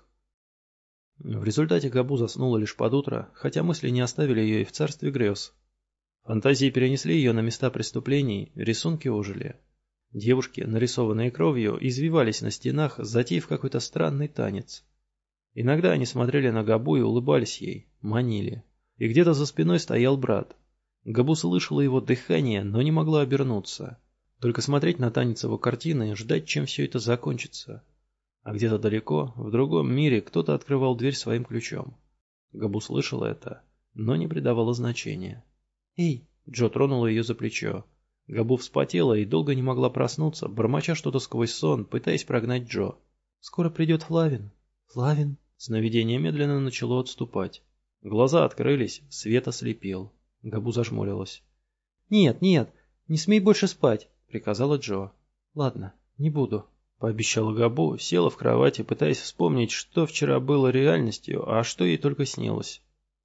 В результате Габу заснула лишь под утро, хотя мысли не оставили ее и в царстве грез. Фантазии перенесли ее на места преступлений, рисунки ожили. Девушки, нарисованные кровью, извивались на стенах, затеяв какой-то странный танец. Иногда они смотрели на Габу и улыбались ей, манили. И где-то за спиной стоял брат. Габу слышала его дыхание, но не могла обернуться. Только смотреть на танец его картины и ждать, чем все это закончится. А где-то далеко, в другом мире, кто-то открывал дверь своим ключом. Габу слышала это, но не придавала значения. «Эй!» — Джо тронула ее за плечо. Габу вспотела и долго не могла проснуться, бормоча что-то сквозь сон, пытаясь прогнать Джо. «Скоро придет Флавин». «Флавин?» Сновидение медленно начало отступать. Глаза открылись, свет ослепил. Габу зажмурилась. «Нет, нет, не смей больше спать», — приказала Джо. «Ладно, не буду», — пообещала Габу, села в кровати, пытаясь вспомнить, что вчера было реальностью, а что ей только снилось.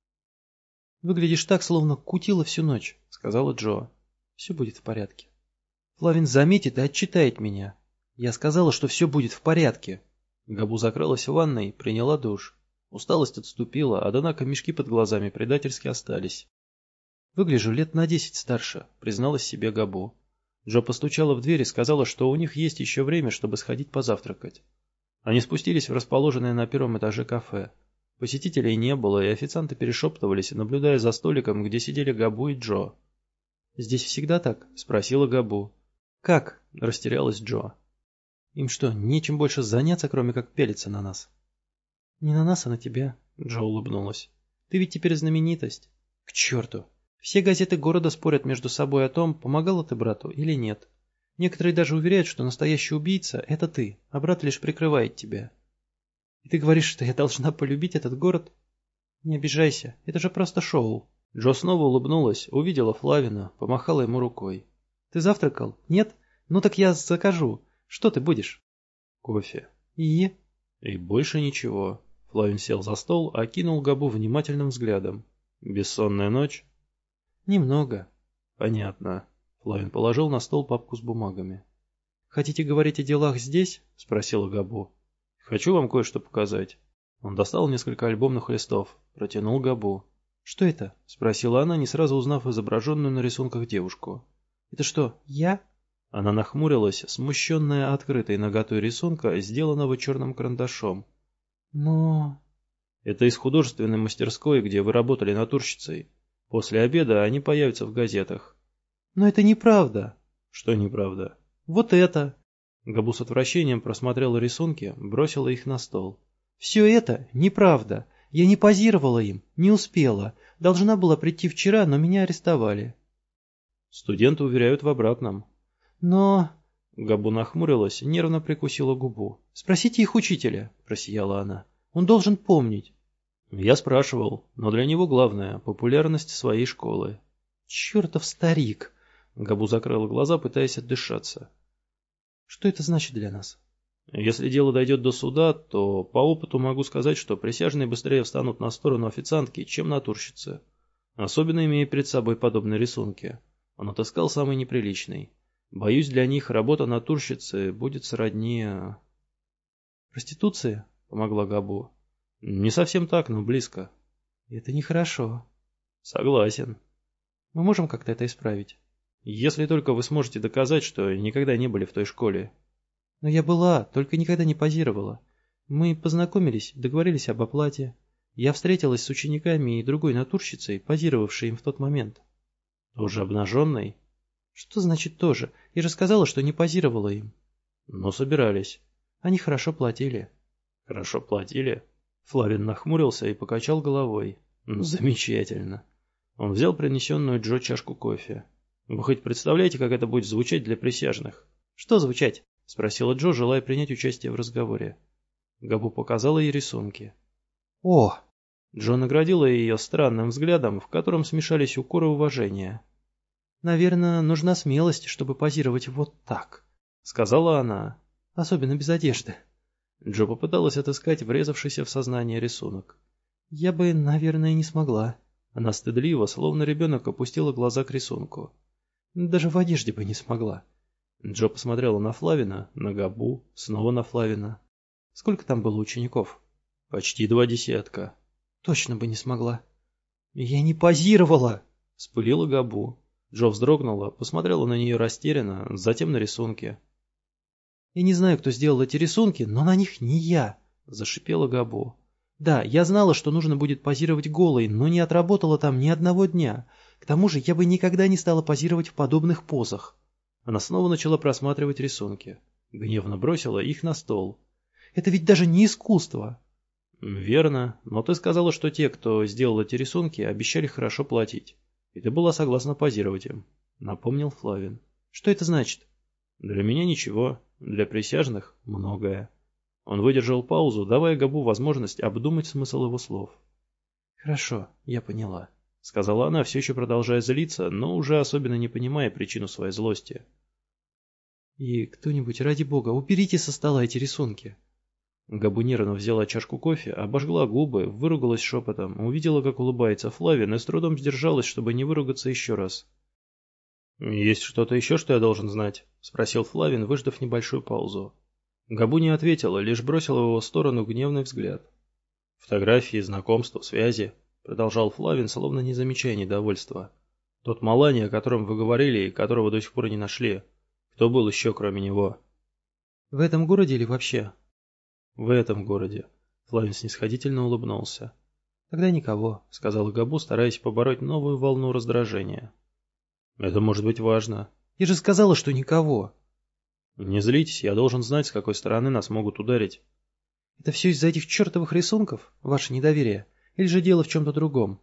«Выглядишь так, словно кутила всю ночь», — сказала Джо. «Все будет в порядке. Флавин заметит и отчитает меня. Я сказала, что все будет в порядке». Габу закрылась в ванной, приняла душ. Усталость отступила, однако мешки под глазами предательски остались. «Выгляжу лет на 10 старше», — призналась себе Габу. Джо постучала в дверь и сказала, что у них есть еще время, чтобы сходить позавтракать. Они спустились в расположенное на первом этаже кафе. Посетителей не было, и официанты перешептывались, наблюдая за столиком, где сидели Габу и Джо. «Здесь всегда так?» — спросила Габу. «Как?» — растерялась Джо. «Им что, нечем больше заняться, кроме как пялиться на нас?» «Не на нас, а на тебя», — Джо улыбнулась. «Ты ведь теперь знаменитость». «К черту! Все газеты города спорят между собой о том, помогала ты брату или нет. Некоторые даже уверяют, что настоящий убийца — это ты, а брат лишь прикрывает тебя. И ты говоришь, что я должна полюбить этот город? Не обижайся, это же просто шоу». Джо снова улыбнулась, увидела Флавина, помахала ему рукой. «Ты завтракал? Нет? Ну так я закажу. Что ты будешь?» «Кофе». «И?» «И больше ничего». Флавин сел за стол, окинул Габу внимательным взглядом. «Бессонная ночь?» «Немного». «Понятно». Флавин положил на стол папку с бумагами. «Хотите говорить о делах здесь?» — спросила Габу. «Хочу вам кое-что показать». Он достал несколько альбомных листов, протянул Габу. «Что это?» — спросила она, не сразу узнав изображенную на рисунках девушку. «Это что, я?» Она нахмурилась, смущенная открытой наготой рисунка, сделанного черным карандашом. «Но...» «Это из художественной мастерской, где вы работали натурщицей. После обеда они появятся в газетах». «Но это неправда». «Что неправда?» «Вот это». Габу с отвращением просмотрела рисунки, бросила их на стол. «Все это неправда. Я не позировала им, не успела. Должна была прийти вчера, но меня арестовали». «Студенты уверяют в обратном». «Но...» Габу нахмурилась, нервно прикусила губу. «Спросите их учителя», — просияла она. Он должен помнить. Я спрашивал, но для него главное – популярность своей школы. Чертов старик! Габу закрыла глаза, пытаясь отдышаться. Что это значит для нас? Если дело дойдет до суда, то по опыту могу сказать, что присяжные быстрее встанут на сторону официантки, чем натурщицы. Особенно имея перед собой подобные рисунки. Он отыскал самый неприличный. Боюсь, для них работа натурщицы будет сродни... Проституция? Помогла Габу. Не совсем так, но близко. Это нехорошо. Согласен. Мы можем как-то это исправить? Если только вы сможете доказать, что никогда не были в той школе. Но я была, только никогда не позировала. Мы познакомились, договорились об оплате. Я встретилась с учениками и другой натурщицей, позировавшей им в тот момент. Тоже обнаженной? Что значит тоже? Я же сказала, что не позировала им. Но собирались. Они хорошо платили. Хорошо платили? Флавин нахмурился и покачал головой. Замечательно. Он взял принесенную Джо чашку кофе. Вы хоть представляете, как это будет звучать для присяжных? Что звучать? Спросила Джо, желая принять участие в разговоре. Габу показала ей рисунки. О! Джо наградила ее странным взглядом, в котором смешались укор и уважение. Наверное, нужна смелость, чтобы позировать вот так, сказала она. Особенно без одежды. Джо попыталась отыскать врезавшийся в сознание рисунок. Я бы, наверное, не смогла. Она стыдливо, словно ребенок, опустила глаза к рисунку. Даже в одежде бы не смогла. Джо посмотрела на Флавина, на Габу, снова на Флавина. Сколько там было учеников? Почти 20. Точно бы не смогла. Я не позировала! Вспылила Габу. Джо вздрогнула, посмотрела на нее растерянно, затем на рисунки. Я не знаю, кто сделал эти рисунки, но на них не я, зашипела Габу. Да, я знала, что нужно будет позировать голой, но не отработала там ни одного дня. К тому же я бы никогда не стала позировать в подобных позах. Она снова начала просматривать рисунки. Гневно бросила их на стол. Это ведь даже не искусство. Верно, но ты сказала, что те, кто сделал эти рисунки, обещали хорошо платить. И ты была согласна позировать им, напомнил Флавин. Что это значит? Для меня ничего, для присяжных многое. Он выдержал паузу, давая Габу возможность обдумать смысл его слов. «Хорошо, я поняла», — сказала она, все еще продолжая злиться, но уже особенно не понимая причину своей злости. «И кто-нибудь, ради бога, уберите со стола эти рисунки». Габу нервно взяла чашку кофе, обожгла губы, выругалась шепотом, увидела, как улыбается Флавин, и с трудом сдержалась, чтобы не выругаться еще раз. «Есть что-то еще, что я должен знать?» — спросил Флавин, выждав небольшую паузу. Габу не ответила, лишь бросила в его сторону гневный взгляд. «Фотографии, знакомства, связи», — продолжал Флавин, словно не замечая недовольства. «Тот Малани, о котором вы говорили и которого до сих пор не нашли. Кто был еще, кроме него?» «В этом городе или вообще?» «В этом городе», — Флавин снисходительно улыбнулся. «Тогда никого», — сказала Габу, стараясь побороть новую волну раздражения. «Это может быть важно». «Я же сказала, что никого». «Не злитесь, я должен знать, с какой стороны нас могут ударить». «Это все из-за этих чертовых рисунков? Ваше недоверие? Или же дело в чем-то другом?»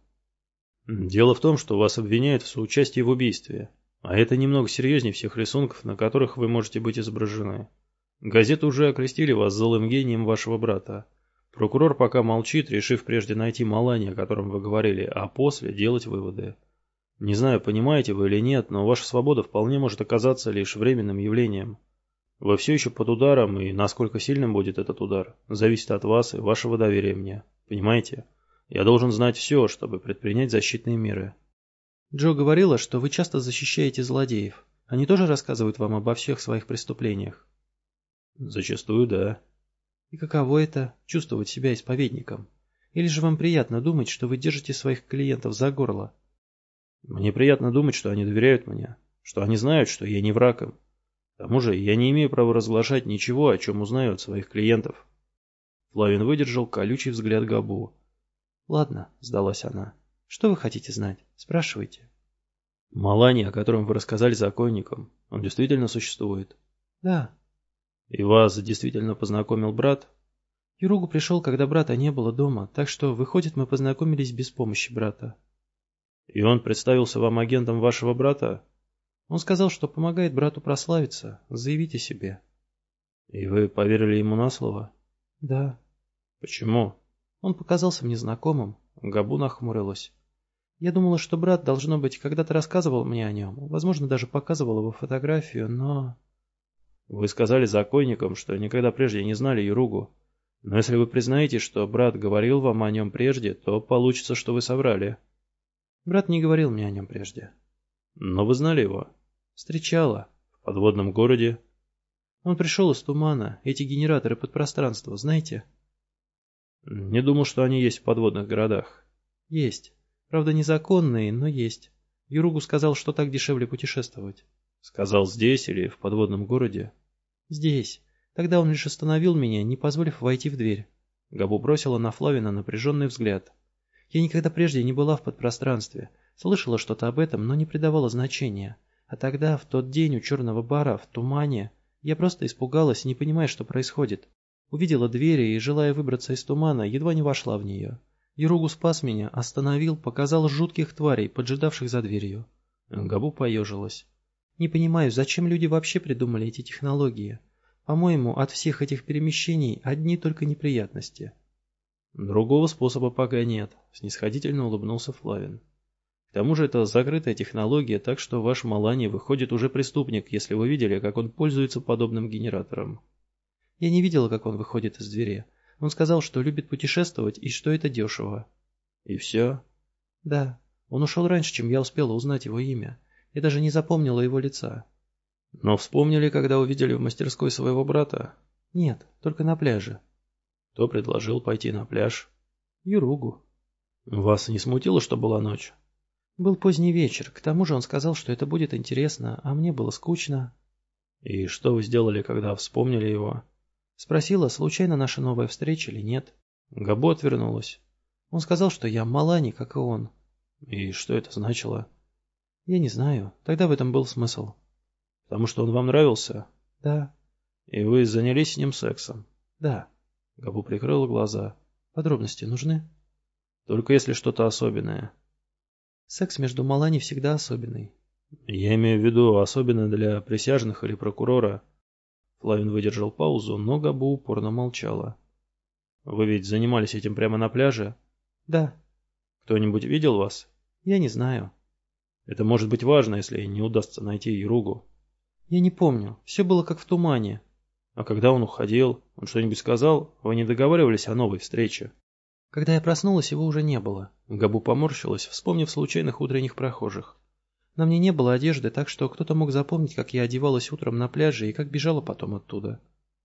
«Дело в том, что вас обвиняют в соучастии в убийстве. А это немного серьезнее всех рисунков, на которых вы можете быть изображены. Газеты уже окрестили вас злым гением вашего брата. Прокурор пока молчит, решив прежде найти Малани, о котором вы говорили, а после делать выводы. Не знаю, понимаете вы или нет, но ваша свобода вполне может оказаться лишь временным явлением. Вы все еще под ударом, и насколько сильным будет этот удар, зависит от вас и вашего доверия мне. Понимаете? Я должен знать все, чтобы предпринять защитные меры». «Джо говорила, что вы часто защищаете злодеев. Они тоже рассказывают вам обо всех своих преступлениях?» «Зачастую, да». «И каково это – чувствовать себя исповедником? Или же вам приятно думать, что вы держите своих клиентов за горло?» «Мне приятно думать, что они доверяют мне, что они знают, что я не враг им. К тому же я не имею права разглашать ничего, о чем узнаю от своих клиентов». Флавин выдержал колючий взгляд Габу. «Ладно», — сдалась она. «Что вы хотите знать? Спрашивайте». «Малани, о котором вы рассказали законникам, он действительно существует?» «Да». «И вас действительно познакомил брат?» «Юругу пришел, когда брата не было дома, так что, выходит, мы познакомились без помощи брата». «И он представился вам агентом вашего брата?» «Он сказал, что помогает брату прославиться, заявить о себе». «И вы поверили ему на слово?» «Да». «Почему?» Он показался мне знакомым. Габу нахмурилась. Я думала, что брат, должно быть, когда-то рассказывал мне о нем, возможно, даже показывал его фотографию, но... Вы сказали законникам, что никогда прежде не знали Юругу. Но если вы признаете, что брат говорил вам о нем прежде, то получится, что вы соврали. Брат не говорил мне о нем прежде. Но вы знали его? Встречала. В подводном городе? Он пришел из тумана, эти генераторы подпространства, знаете? Не думал, что они есть в подводных городах. Есть. Правда, незаконные, но есть. Юругу сказал, что так дешевле путешествовать. Сказал здесь или в подводном городе? Здесь. Тогда он лишь остановил меня, не позволив войти в дверь. Габу бросила на Флавина напряженный взгляд. Я никогда прежде не была в подпространстве. Слышала что-то об этом, но не придавала значения. А тогда, в тот день у черного бара, в тумане, я просто испугалась, не понимая, что происходит. Увидела двери и, желая выбраться из тумана, едва не вошла в нее. Юругу спас меня, остановил, показал жутких тварей, поджидавших за дверью. Габу поежилась. Не понимаю, зачем люди вообще придумали эти технологии. По-моему, от всех этих перемещений одни только неприятности. Другого способа пока нет, снисходительно улыбнулся Флавин. К тому же это закрытая технология, так что ваш Малани выходит уже преступник, если вы видели, как он пользуется подобным генератором. Я не видела, как он выходит из двери. Он сказал, что любит путешествовать и что это дешево. И все? Да. Он ушел раньше, чем я успела узнать его имя. Я даже не запомнила его лица. Но вспомнили, когда увидели в мастерской своего брата? Нет, только на пляже. Кто предложил пойти на пляж? Юругу. Вас не смутило, что была ночь? Был поздний вечер. К тому же он сказал, что это будет интересно, а мне было скучно. И что вы сделали, когда вспомнили его? Спросила, случайно наша новая встреча или нет. Габу отвернулась. Он сказал, что я Малани, как и он. И что это значило? Я не знаю. Тогда в этом был смысл. Потому что он вам нравился? Да. И вы занялись с ним сексом? Да. Габу прикрыла глаза. Подробности нужны? Только если что-то особенное. Секс между Малани всегда особенный. Я имею в виду особенно для присяжных или прокурора. Флавин выдержал паузу, но Габу упорно молчала. Вы ведь занимались этим прямо на пляже? Да. Кто-нибудь видел вас? Я не знаю. Это может быть важно, если не удастся найти Юругу. Я не помню. Все было как в тумане. А когда он уходил, он что-нибудь сказал? Вы не договаривались о новой встрече? Когда я проснулась, его уже не было. Габу поморщилась, вспомнив случайных утренних прохожих. На мне не было одежды, так что кто-то мог запомнить, как я одевалась утром на пляже и как бежала потом оттуда.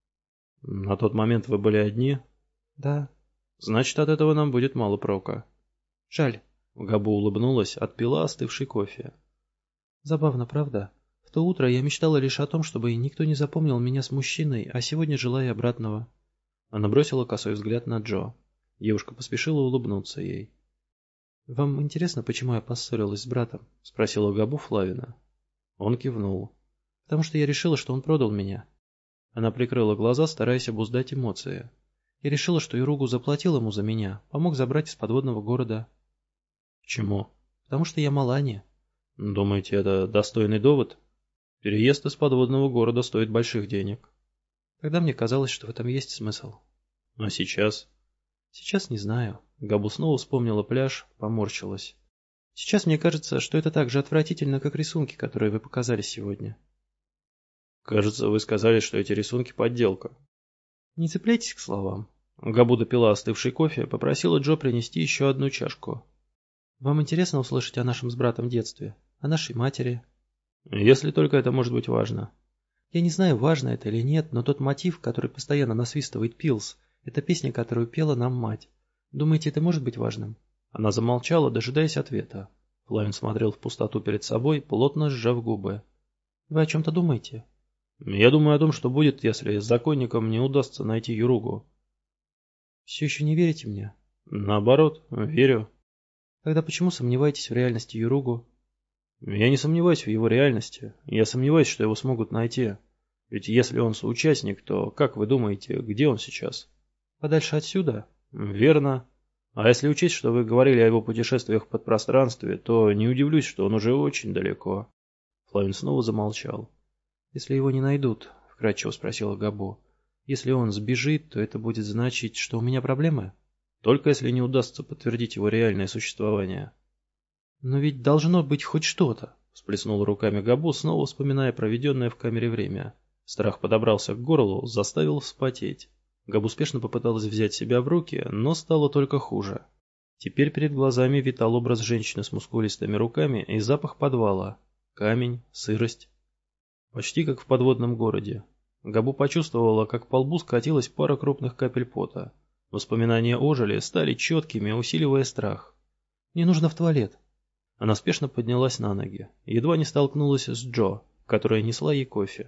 На тот момент вы были одни? Да. Значит, от этого нам будет мало прока. Жаль. Габу улыбнулась, отпила остывший кофе. Забавно, правда? В то утро я мечтала лишь о том, чтобы никто не запомнил меня с мужчиной, а сегодня желаю обратного. Она бросила косой взгляд на Джо. Девушка поспешила улыбнуться ей. «Вам интересно, почему я поссорилась с братом?» — спросила Габу Флавина. Он кивнул. «Потому что я решила, что он продал меня». Она прикрыла глаза, стараясь обуздать эмоции. «Я решила, что Юругу заплатил ему за меня, помог забрать из подводного города». «Почему?» «Потому что я Малани». «Думаете, это достойный довод? Переезд из подводного города стоит больших денег». Тогда мне казалось, что в этом есть смысл. «А сейчас?» «Сейчас не знаю». Габу снова вспомнила пляж, поморщилась. «Сейчас мне кажется, что это так же отвратительно, как рисунки, которые вы показали сегодня». «Кажется, вы сказали, что эти рисунки подделка». «Не цепляйтесь к словам». Габу допила остывший кофе, попросила Джо принести еще одну чашку. «Вам интересно услышать о нашем с братом детстве? О нашей матери?» «Если только это может быть важно». «Я не знаю, важно это или нет, но тот мотив, который постоянно насвистывает Пилс, это песня, которую пела нам мать. Думаете, это может быть важным?» Она замолчала, дожидаясь ответа. Флавин смотрел в пустоту перед собой, плотно сжав губы. «Вы о чем-то думаете?» «Я думаю о том, что будет, если законникам не удастся найти Юругу». «Все еще не верите мне?» «Наоборот, верю». «Тогда почему сомневаетесь в реальности Юругу?» «Я не сомневаюсь в его реальности. Я сомневаюсь, что его смогут найти. Ведь если он соучастник, то, как вы думаете, где он сейчас?» «Подальше отсюда?» «Верно. А если учесть, что вы говорили о его путешествиях в подпространстве, то не удивлюсь, что он уже очень далеко». Флавин снова замолчал. «Если его не найдут?» — вкратчиво спросила Габу. «Если он сбежит, то это будет значить, что у меня проблемы?» только если не удастся подтвердить его реальное существование. «Но ведь должно быть хоть что-то», — всплеснул руками Габу, снова вспоминая проведенное в камере время. Страх подобрался к горлу, заставил вспотеть. Габу спешно попыталась взять себя в руки, но стало только хуже. Теперь перед глазами витал образ женщины с мускулистыми руками и запах подвала. Камень, сырость. Почти как в подводном городе. Габу почувствовала, как по лбу скатилась пара крупных капель пота. Воспоминания ожили, стали четкими, усиливая страх. «Мне нужно в туалет». Она спешно поднялась на ноги. Едва не столкнулась с Джо, которая несла ей кофе.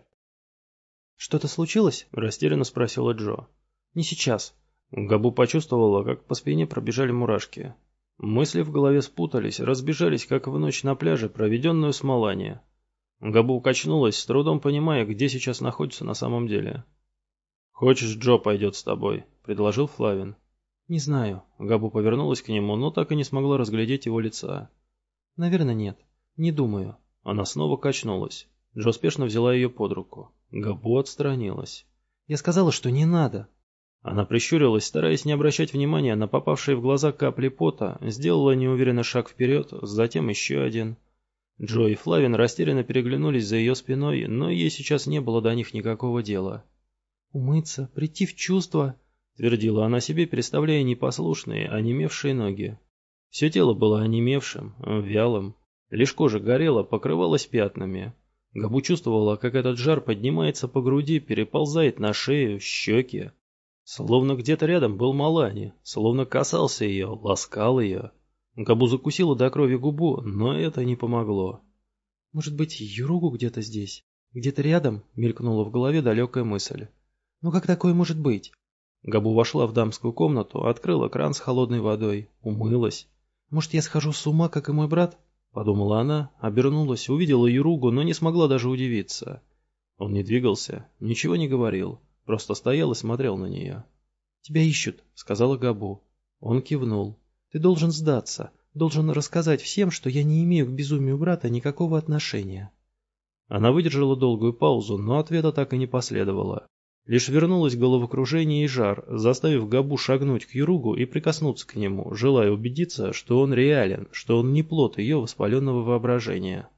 «Что-то случилось?» — растерянно спросила Джо. «Не сейчас». Габу почувствовала, как по спине пробежали мурашки. Мысли в голове спутались, разбежались, как в ночь на пляже, проведенную с Малани. Габу качнулась, с трудом понимая, где сейчас находится на самом деле. «Хочешь, Джо пойдет с тобой?» — предложил Флавин. «Не знаю». Габу повернулась к нему, но так и не смогла разглядеть его лица. «Наверное, нет. Не думаю». Она снова качнулась. Джо спешно взяла ее под руку. Габу отстранилась. «Я сказала, что не надо». Она прищурилась, стараясь не обращать внимания на попавшие в глаза капли пота, сделала неуверенно шаг вперед, затем еще один. Джо и Флавин растерянно переглянулись за ее спиной, но ей сейчас не было до них никакого дела. «Умыться, прийти в чувство», — твердила она себе, переставляя непослушные, онемевшие ноги. Все тело было онемевшим, вялым. Лишь кожа горела, покрывалась пятнами. Габу чувствовала, как этот жар поднимается по груди, переползает на шею, щеки. Словно где-то рядом был Малани, словно касался ее, ласкал ее. Габу закусила до крови губу, но это не помогло. «Может быть, Юругу где-то здесь? Где-то рядом?» — мелькнула в голове далекая мысль. «Ну как такое может быть?» Габу вошла в дамскую комнату, открыла кран с холодной водой, умылась. «Может, я схожу с ума, как и мой брат?» — подумала она, обернулась, увидела Юругу, но не смогла даже удивиться. Он не двигался, ничего не говорил, просто стоял и смотрел на нее. «Тебя ищут», — сказала Габу. Он кивнул. «Ты должен сдаться, должен рассказать всем, что я не имею к безумию брата никакого отношения». Она выдержала долгую паузу, но ответа так и не последовало. Лишь вернулось головокружение и жар, заставив Габу шагнуть к Юругу и прикоснуться к нему, желая убедиться, что он реален, что он не плод ее воспаленного воображения.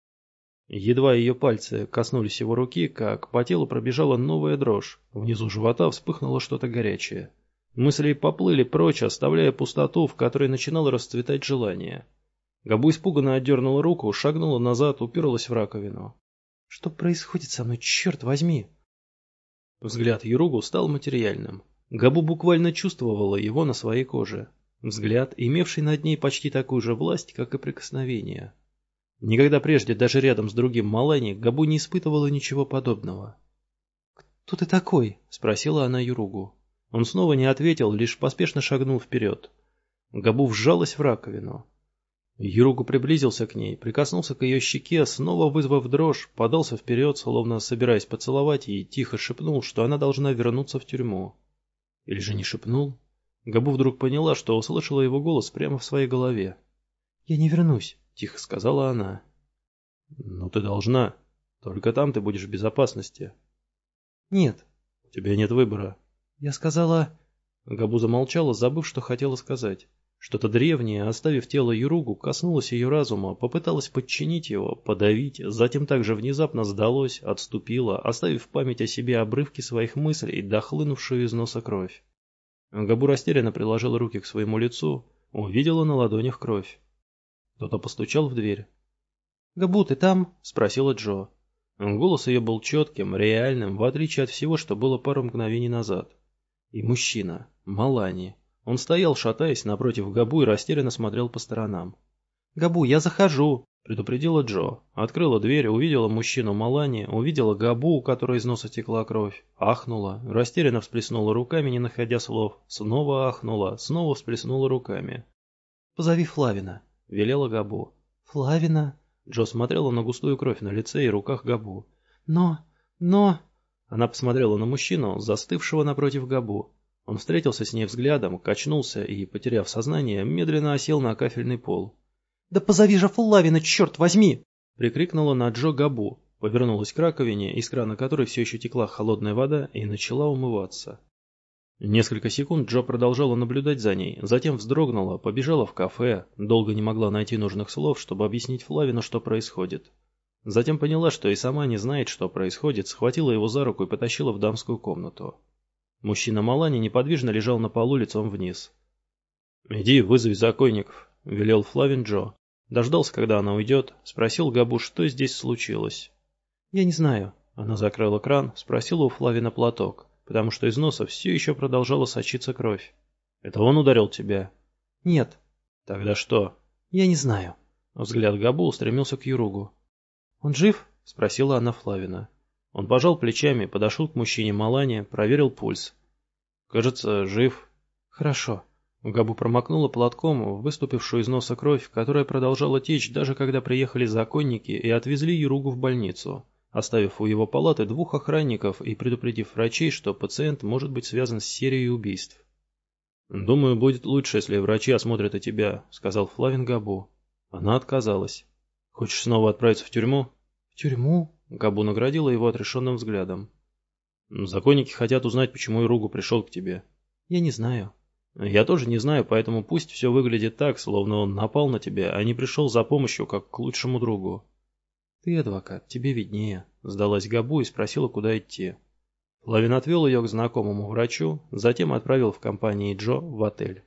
Едва ее пальцы коснулись его руки, как по телу пробежала новая дрожь, внизу живота вспыхнуло что-то горячее. Мысли поплыли прочь, оставляя пустоту, в которой начинало расцветать желание. Габу испуганно отдернула руку, шагнула назад, уперлась в раковину. «Что происходит со мной, черт возьми?» Взгляд Юругу стал материальным. Габу буквально чувствовала его на своей коже. Взгляд, имевший над ней почти такую же власть, как и прикосновение. Никогда прежде, даже рядом с другим Малани, Габу не испытывала ничего подобного. «Кто ты такой?» — спросила она Юругу. Он снова не ответил, лишь поспешно шагнул вперед. Габу вжалась в раковину. Юругу приблизился к ней, прикоснулся к ее щеке, снова вызвав дрожь, подался вперед, словно собираясь поцеловать, и тихо шепнул, что она должна вернуться в тюрьму. Или же не шепнул? Габу вдруг поняла, что услышала его голос прямо в своей голове. «Я не вернусь», — тихо сказала она. «Но ты должна. Только там ты будешь в безопасности». «Нет». «У тебя нет выбора». «Я сказала...» Габу замолчала, забыв, что хотела сказать. Что-то древнее, оставив тело Юругу, коснулось ее разума, попыталось подчинить его, подавить, затем также внезапно сдалось, отступило, оставив в память о себе обрывки своих мыслей и дохлынувшую из носа кровь. Габу растерянно приложила руки к своему лицу, увидела на ладонях кровь. Кто-то постучал в дверь. «Габу, ты там?» — спросила Джо. Голос ее был четким, реальным, в отличие от всего, что было пару мгновений назад. И мужчина, Малани. Он стоял, шатаясь, напротив Габу и растерянно смотрел по сторонам. «Габу, я захожу!» — предупредила Джо. Открыла дверь, увидела мужчину Малани, увидела Габу, у которой из носа текла кровь. Ахнула, растерянно всплеснула руками, не находя слов. Снова ахнула, снова всплеснула руками. «Позови Флавина», — велела Габу. «Флавина?» Джо смотрела на густую кровь на лице и руках Габу. «Но... Она посмотрела на мужчину, застывшего напротив Габу. Он встретился с ней взглядом, качнулся и, потеряв сознание, медленно осел на кафельный пол. «Да позови же Флавина, черт возьми!» — прикрикнула на Джо Габу, повернулась к раковине, из крана которой все еще текла холодная вода, и начала умываться. Несколько секунд Джо продолжала наблюдать за ней, затем вздрогнула, побежала в кафе, долго не могла найти нужных слов, чтобы объяснить Флавину, что происходит. Затем поняла, что и сама не знает, что происходит, схватила его за руку и потащила в дамскую комнату. Мужчина Малани неподвижно лежал на полу лицом вниз. «Иди, вызови законников», — велел Флавин Джо. Дождался, когда она уйдет, спросил Габу, что здесь случилось. «Я не знаю». Она закрыла кран, спросила у Флавина платок, потому что из носа все еще продолжала сочиться кровь. «Это он ударил тебя?» «Нет». «Тогда что?» «Я не знаю». Взгляд Габу устремился к Юругу. «Он жив?» — спросила она Флавина. Он пожал плечами, подошел к мужчине Малани, проверил пульс. «Кажется, жив». «Хорошо». Габу промокнула платком выступившую из носа кровь, которая продолжала течь, даже когда приехали законники и отвезли Юругу в больницу, оставив у его палаты 2 охранников и предупредив врачей, что пациент может быть связан с серией убийств. «Думаю, будет лучше, если врачи осмотрят и тебя», — сказал Флавин Габу. Она отказалась. «Хочешь снова отправиться в тюрьму?» «В тюрьму?» Габу наградила его отрешенным взглядом. «Законники хотят узнать, почему Юругу пришел к тебе». «Я не знаю». «Я тоже не знаю, поэтому пусть все выглядит так, словно он напал на тебя, а не пришел за помощью, как к лучшему другу». «Ты адвокат, тебе виднее», — сдалась Габу и спросила, куда идти. Флавин отвел ее к знакомому врачу, затем отправил в компании Джо в отель.